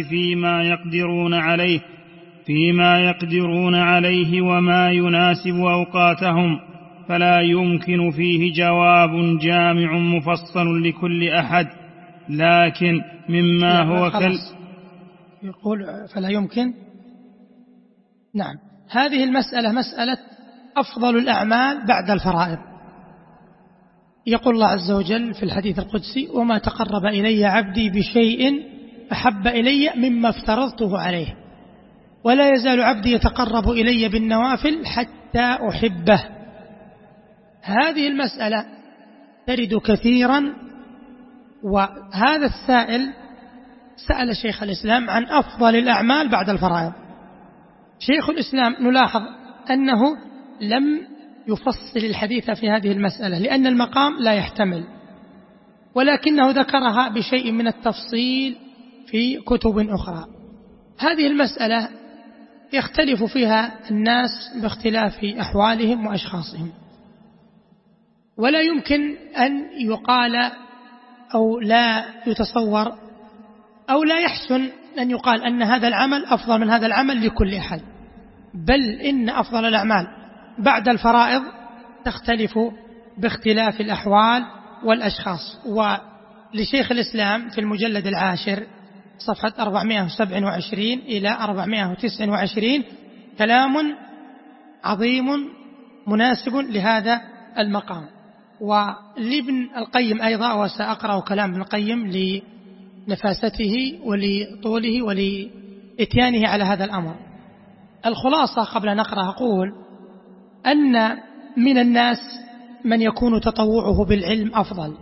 فيما يقدرون عليه وما يناسب أوقاتهم، فلا يمكن فيه جواب جامع مفصل لكل أحد، لكن مما هو يقول فلا يمكن. نعم، هذه المسألة مسألة أفضل الأعمال بعد الفرائض. يقول الله عز وجل في الحديث القدسي: وما تقرب إلي عبدي بشيء أحب إلي مما افترضته عليه، ولا يزال عبدي يتقرب إلي بالنوافل حتى أحبه. هذه المسألة ترد كثيرا، وهذا السائل سأل شيخ الإسلام عن أفضل الأعمال بعد الفرائض. شيخ الإسلام نلاحظ أنه لم يفصل الحديث في هذه المسألة لأن المقام لا يحتمل، ولكنه ذكرها بشيء من التفصيل في كتب أخرى. هذه المسألة يختلف فيها الناس باختلاف أحوالهم وأشخاصهم، ولا يمكن أن يقال أو لا يتصور أو لا يحسن أن يقال أن هذا العمل أفضل من هذا العمل لكل أحد، بل إن أفضل الأعمال بعد الفرائض تختلف باختلاف الأحوال والأشخاص. ولشيخ الإسلام في المجلد 10 صفحة 427 إلى 429 كلام عظيم مناسب لهذا المقام. ولابن القيم أيضا، وسأقرأ كلام ابن القيم لنفاسته ولطوله ولإتيانه على هذا الأمر. الخلاصة قبل أن نقرأ أقول أن من الناس من يكون تطوعه بالعلم أفضل،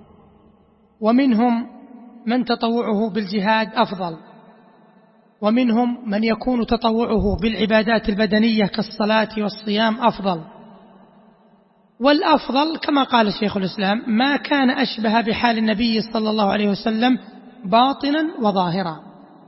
ومنهم من تطوعه بالجهاد أفضل، ومنهم من يكون تطوعه بالعبادات البدنية كالصلاة والصيام أفضل. والأفضل كما قال شيخ الإسلام ما كان أشبه بحال النبي صلى الله عليه وسلم باطنا وظاهرا.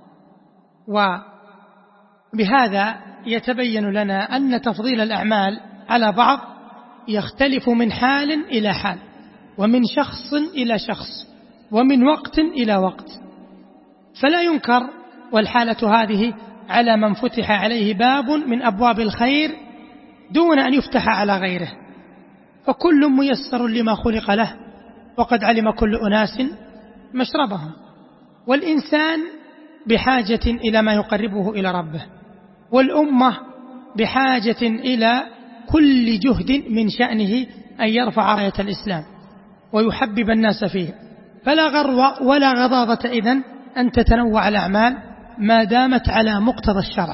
وبهذا يتبين لنا أن تفضيل الأعمال على بعض يختلف من حال إلى حال، ومن شخص إلى شخص، ومن وقت إلى وقت، فلا ينكر والحالة هذه على من فتح عليه باب من أبواب الخير دون أن يفتح على غيره، فكل ميسر لما خلق له، وقد علم كل أناس مشربهم. والإنسان بحاجة إلى ما يقربه إلى ربه، والأمة بحاجة إلى كل جهد من شأنه أن يرفع راية الإسلام ويحبب الناس فيه، فلا غرو ولا غضاضة إذن أن تتنوع الأعمال ما دامت على مقتضى الشرع.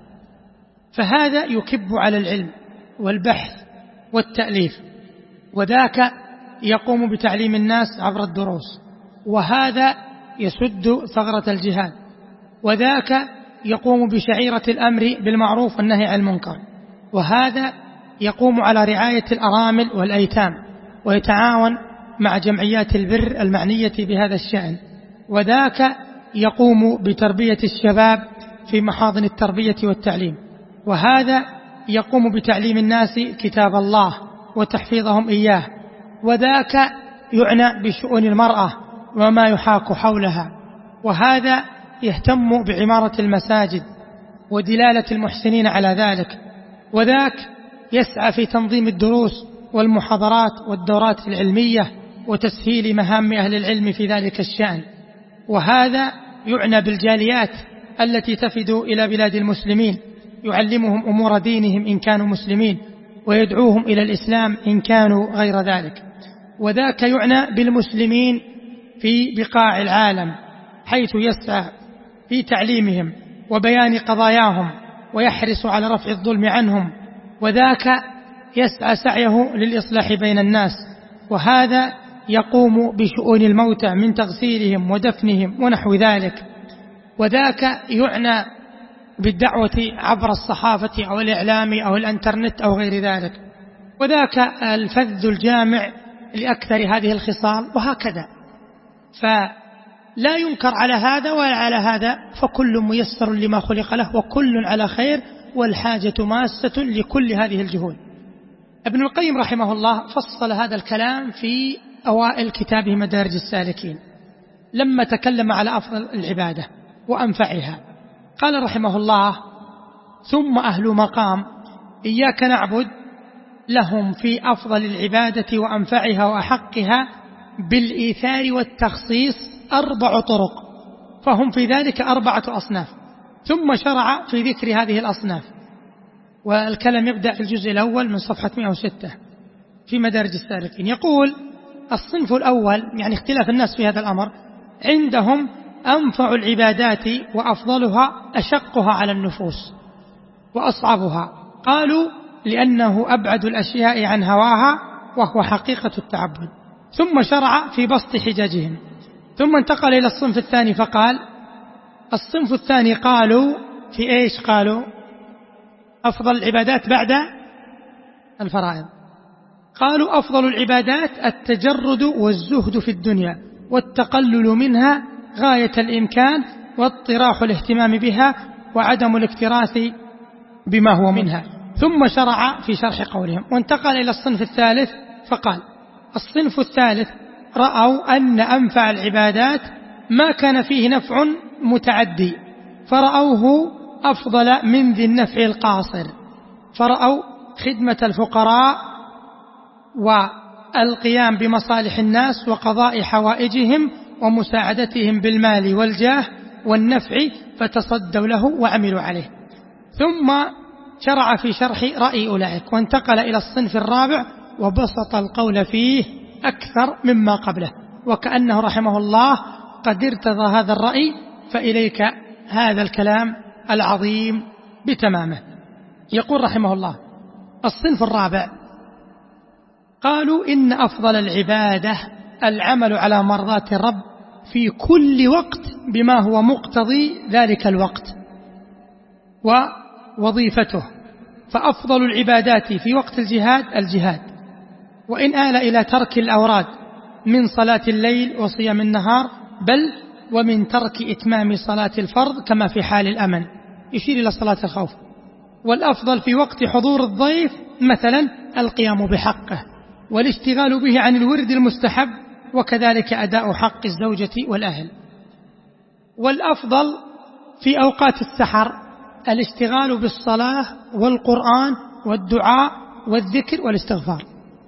فهذا يكب على العلم والبحث والتأليف، وذاك يقوم بتعليم الناس عبر الدروس، وهذا يسد ثغرة الجهاد، وذاك يقوم بشعيرة الأمر بالمعروف والنهي عن المنكر، وهذا يقوم على رعاية الأرامل والأيتام ويتعاون مع جمعيات البر المعنية بهذا الشأن، وذاك يقوم بتربية الشباب في محاضن التربية والتعليم، وهذا يقوم بتعليم الناس كتاب الله وتحفيظهم إياه، وذاك يعنى بشؤون المرأة وما يحاك حولها، وهذا يهتم بعمارة المساجد ودلالة المحسنين على ذلك، وذاك يسعى في تنظيم الدروس والمحاضرات والدورات العلمية وتسهيل مهام أهل العلم في ذلك الشأن، وهذا يعنى بالجاليات التي تفد إلى بلاد المسلمين، يعلمهم أمور دينهم إن كانوا مسلمين، ويدعوهم إلى الإسلام إن كانوا غير ذلك، وذاك يعنى بالمسلمين في بقاع العالم حيث يسعى في تعليمهم وبيان قضاياهم ويحرص على رفع الظلم عنهم، وذاك يسعى سعيه للإصلاح بين الناس، وهذا يقوم بشؤون الموتى من تغسيلهم ودفنهم ونحو ذلك، وذاك يعنى بالدعوة عبر الصحافة أو الإعلام أو الانترنت أو غير ذلك، وذاك الفذ الجامع لأكثر هذه الخصال، وهكذا. فلا ينكر على هذا ولا على هذا، فكل ميسر لما خلق له، وكل على خير، والحاجة ماسة لكل هذه الجهود. ابن القيم رحمه الله فصل هذا الكلام في أوائل كتابه مدارج السالكين لما تكلم على أفضل العبادة وأنفعها، قال رحمه الله: ثم أهل مقام إياك نعبد لهم في أفضل العبادة وأنفعها وأحقها بالإيثار والتخصيص 4 طرق، فهم في ذلك 4 أصناف. ثم شرع في ذكر هذه الأصناف، والكلام يبدأ في الجزء الأول من صفحة 106 في مدارج السالكين. يقول: الصنف الأول، يعني اختلاف الناس في هذا الأمر، عندهم أنفع العبادات وأفضلها أشقها على النفوس وأصعبها، قالوا لأنه أبعد الأشياء عن هواها وهو حقيقة التعبد. ثم شرع في بسط حججهم، ثم انتقل إلى الصنف الثاني فقال: الصنف الثاني قالوا في إيش؟ قالوا أفضل العبادات بعد الفرائض، قالوا أفضل العبادات التجرد والزهد في الدنيا والتقلل منها غاية الإمكان واضطراح الاهتمام بها وعدم الاكتراث بما هو منها. ثم شرع في شرح قولهم، وانتقل إلى الصنف الثالث فقال: الصنف الثالث رأوا أن أنفع العبادات ما كان فيه نفع متعدي، فرأوه أفضل من ذي النفع القاصر، فرأوا خدمة الفقراء والقيام بمصالح الناس وقضاء حوائجهم ومساعدتهم بالمال والجاه والنفع، فتصدوا له وعملوا عليه. ثم شرع في شرح رأي أولئك وانتقل إلى الصنف الرابع وبسط القول فيه أكثر مما قبله، وكأنه رحمه الله قد ارتضى هذا الرأي، فإليك هذا الكلام العظيم بتمامه. يقول رحمه الله: الصنف الرابع قالوا إن أفضل العبادة العمل على مرضاة الرب في كل وقت بما هو مقتضي ذلك الوقت ووظيفته، فأفضل العبادات في وقت الجهاد، وإن آل إلى ترك الأوراد من صلاة الليل وصيام النهار، بل ومن ترك إتمام صلاة الفرض كما في حال الأمن، يشير إلى صلاة الخوف. والأفضل في وقت حضور الضيف مثلا القيام بحقه والاشتغال به عن الورد المستحب، وكذلك أداء حق الزوجة والأهل. والأفضل في أوقات السحر الاشتغال بالصلاة والقرآن والدعاء والذكر والاستغفار.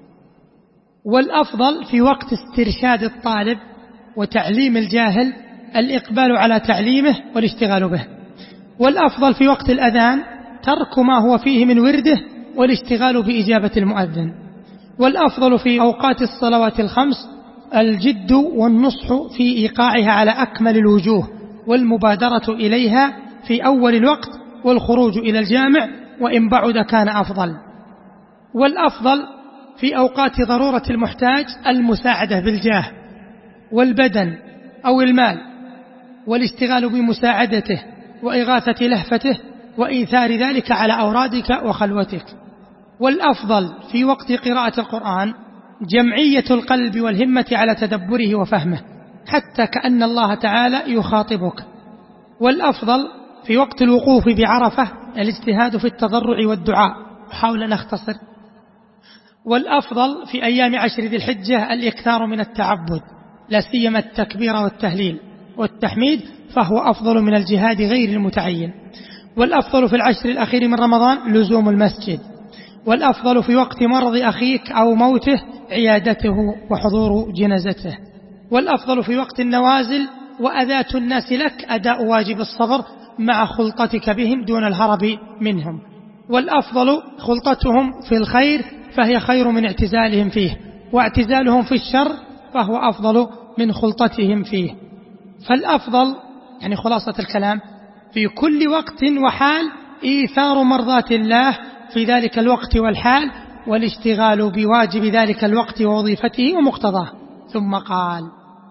والأفضل في وقت استرشاد الطالب وتعليم الجاهل الإقبال على تعليمه والاشتغال به. والأفضل في وقت الأذان ترك ما هو فيه من ورده والاشتغال بإجابة المؤذن. والأفضل في أوقات الصلوات الخمس الجد والنصح في إيقاعها على أكمل الوجوه، والمبادرة إليها في أول الوقت، والخروج إلى الجامع وإن بعد كان أفضل. والأفضل في أوقات ضرورة المحتاج المساعدة بالجاه والبدن أو المال، والاشتغال بمساعدته وإغاثة لهفته وإيثار ذلك على أورادك وخلوتك. والأفضل في وقت قراءة القرآن جمعية القلب والهمة على تدبره وفهمه حتى كأن الله تعالى يخاطبك. والأفضل في وقت الوقوف بعرفة الاجتهاد في التضرع والدعاء، حاول أن أختصر. والأفضل في أيام 10 ذي الحجة الإكثار من التعبد، لا سيما التكبير والتهليل والتحميد، فهو أفضل من الجهاد غير المتعين. والأفضل في 10 الأخير من رمضان لزوم المسجد. والأفضل في وقت مرض أخيك أو موته عيادته وحضور جنازته. والأفضل في وقت النوازل وأذاة الناس لك أداء واجب الصبر مع خلطتك بهم دون الهرب منهم. والأفضل خلطتهم في الخير فهي خير من اعتزالهم فيه، واعتزالهم في الشر فهو أفضل من خلطتهم فيه. فالأفضل يعني خلاصة الكلام في كل وقت وحال إيثار مرضاة الله في ذلك الوقت والحال، والاشتغال بواجب ذلك الوقت ووظيفته ومقتضاه. ثم قال: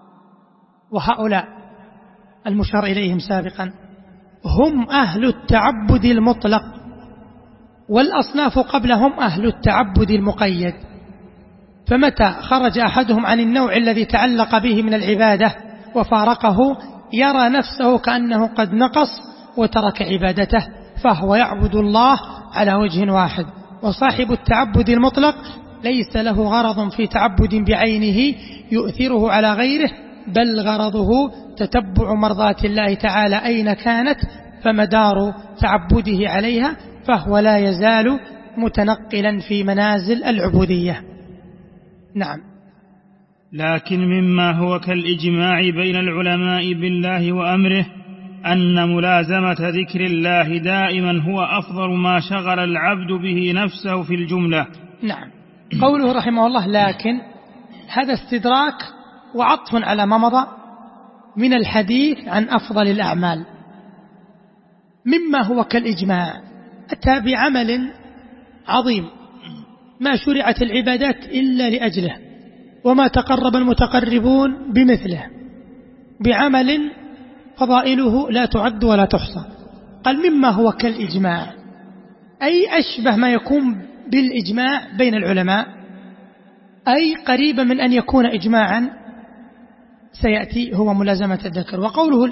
وهؤلاء المشار إليهم سابقا هم أهل التعبد المطلق، والأصناف قبلهم أهل التعبد المقيد. فمتى خرج أحدهم عن النوع الذي تعلق به من العبادة وفارقه يرى نفسه كأنه قد نقص وترك عبادته، فهو يعبد الله على وجه واحد. وصاحب التعبد المطلق ليس له غرض في تعبد بعينه يؤثره على غيره، بل غرضه تتبع مرضات الله تعالى أين كانت، فمدار تعبده عليها، فهو لا يزال متنقلا في منازل العبودية. نعم. لكن مما هو كالإجماع بين العلماء بالله وأمره أن ملازمة ذكر الله دائما هو أفضل ما شغل العبد به نفسه في الجملة. نعم. قوله رحمه الله لكن، هذا استدراك وعطف على ما مضى من الحديث عن أفضل الأعمال. مما هو كالإجماع أتى بعمل عظيم ما شرعت العبادات إلا لأجله، وما تقرب المتقربون بمثله، بعمل فضائله لا تعد ولا تحصى. قال مما هو كالإجماع، أي أشبه ما يكون بالإجماع بين العلماء، أي قريبا من أن يكون إجماعا سيأتي هو ملازمة الذكر. وقوله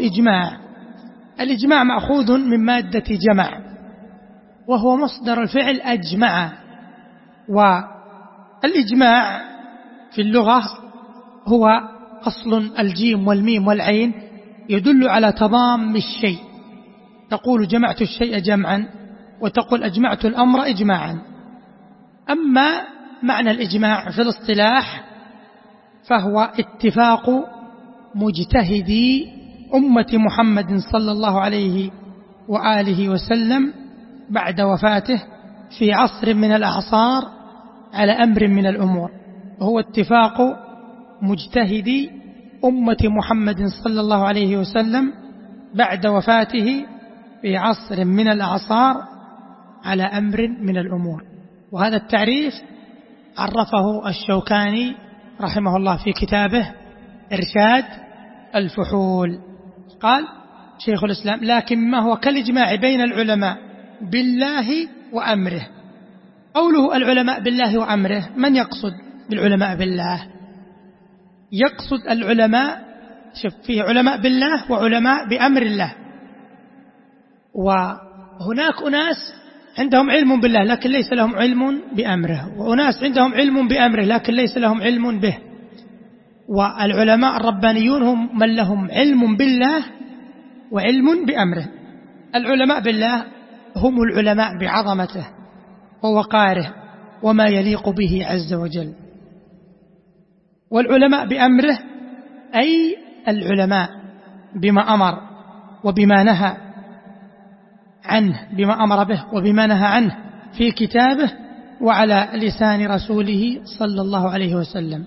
الإجماع مأخوذ من مادة جمع، وهو مصدر الفعل أجمع. والإجماع في اللغة هو أصل الجيم والميم والعين يدل على تضام الشيء، تقول جمعت الشيء جمعا، وتقول أجمعت الأمر إجماعا. أما معنى الإجماع في الاصطلاح فهو اتفاق مجتهدي أمة محمد صلى الله عليه وآله وسلم بعد وفاته في عصر من الأعصار على أمر من الأمور، وهو اتفاق مجتهدي أمة محمد صلى الله عليه وسلم بعد وفاته في عصر من الأعصار على أمر من الأمور. وهذا التعريف عرفه الشوكاني رحمه الله في كتابه إرشاد الفحول. قال شيخ الإسلام: لكن ما هو كالإجماع بين العلماء بالله وأمره. قوله العلماء بالله وأمره، من يقصد بالعلماء بالله؟ يقصد العلماء، شوف، فيه علماء بالله وعلماء بأمر الله. وهناك أناس عندهم علم بالله لكن ليس لهم علم بأمره، وأناس عندهم علم بأمره لكن ليس لهم علم به. والعلماء الربانيون هم من لهم علم بالله وعلم بأمره. العلماء بالله هم العلماء بعظمته ووقاره وما يليق به عز وجل. والعلماء بأمره أي العلماء بما أمر وبما نهى عنه، بما أمر به وبما نهى عنه في كتابه وعلى لسان رسوله صلى الله عليه وسلم.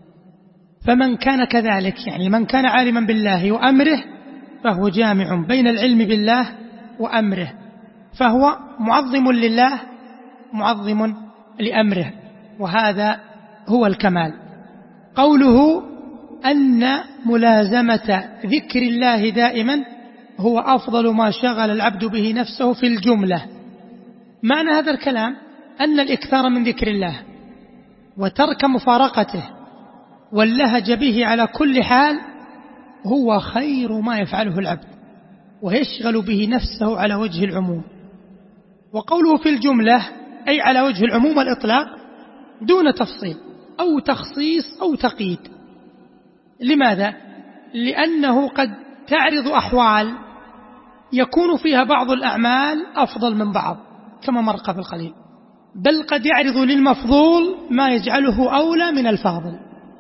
فمن كان كذلك، يعني من كان عالما بالله وأمره، فهو جامع بين العلم بالله وأمره، فهو معظم لله معظم لأمره، وهذا هو الكمال. قوله أن ملازمة ذكر الله دائما هو أفضل ما شغل العبد به نفسه في الجملة. معنى هذا الكلام أن الإكثار من ذكر الله وترك مفارقته واللهج به على كل حال هو خير ما يفعله العبد، ويشغل به نفسه على وجه العموم. وقوله في الجملة أي على وجه العموم والإطلاق دون تفصيل أو تخصيص أو تقييد. لماذا؟ لأنه قد تعرض أحوال يكون فيها بعض الأعمال أفضل من بعض كما مر قبل قليل، بل قد يعرض للمفضول ما يجعله أولى من الفاضل،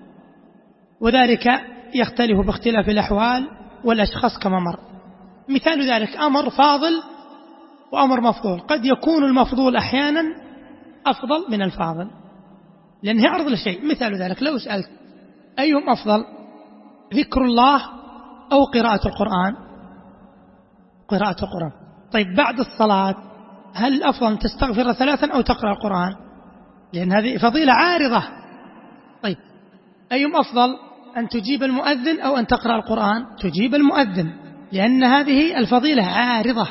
وذلك يختلف باختلاف الأحوال والأشخاص كما مر. مثال ذلك أمر فاضل وأمر مفضول، قد يكون المفضول أحيانا أفضل من الفاضل لأنه يعرض لشيء. مثال ذلك لو سألت أيهم أفضل، ذكر الله أو قراءة القرآن؟ قراءة القرآن. طيب بعد الصلاة هل الأفضل أن تستغفر 3 أو تقرأ القرآن؟ لأن هذه فضيلة عارضة. طيب أيهم أفضل، أن تجيب المؤذن أو أن تقرأ القرآن؟ تجيب المؤذن، لأن هذه الفضيلة عارضة.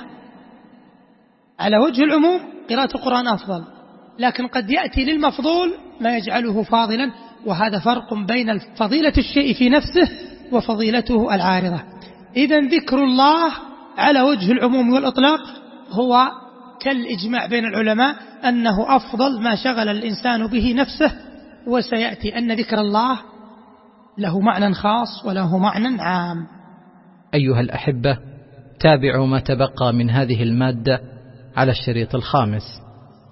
على وجه العموم قراءة القرآن أفضل، لكن قد يأتي للمفضول ما يجعله فاضلا، وهذا فرق بين فضيلة الشيء في نفسه وفضيلته العارضة. إذن ذكر الله على وجه العموم والإطلاق هو كالإجماع بين العلماء أنه أفضل ما شغل الإنسان به نفسه. وسيأتي أن ذكر الله له معنى خاص وله معنى عام. أيها الأحبة، تابعوا ما تبقى من هذه المادة على الشريط الخامس.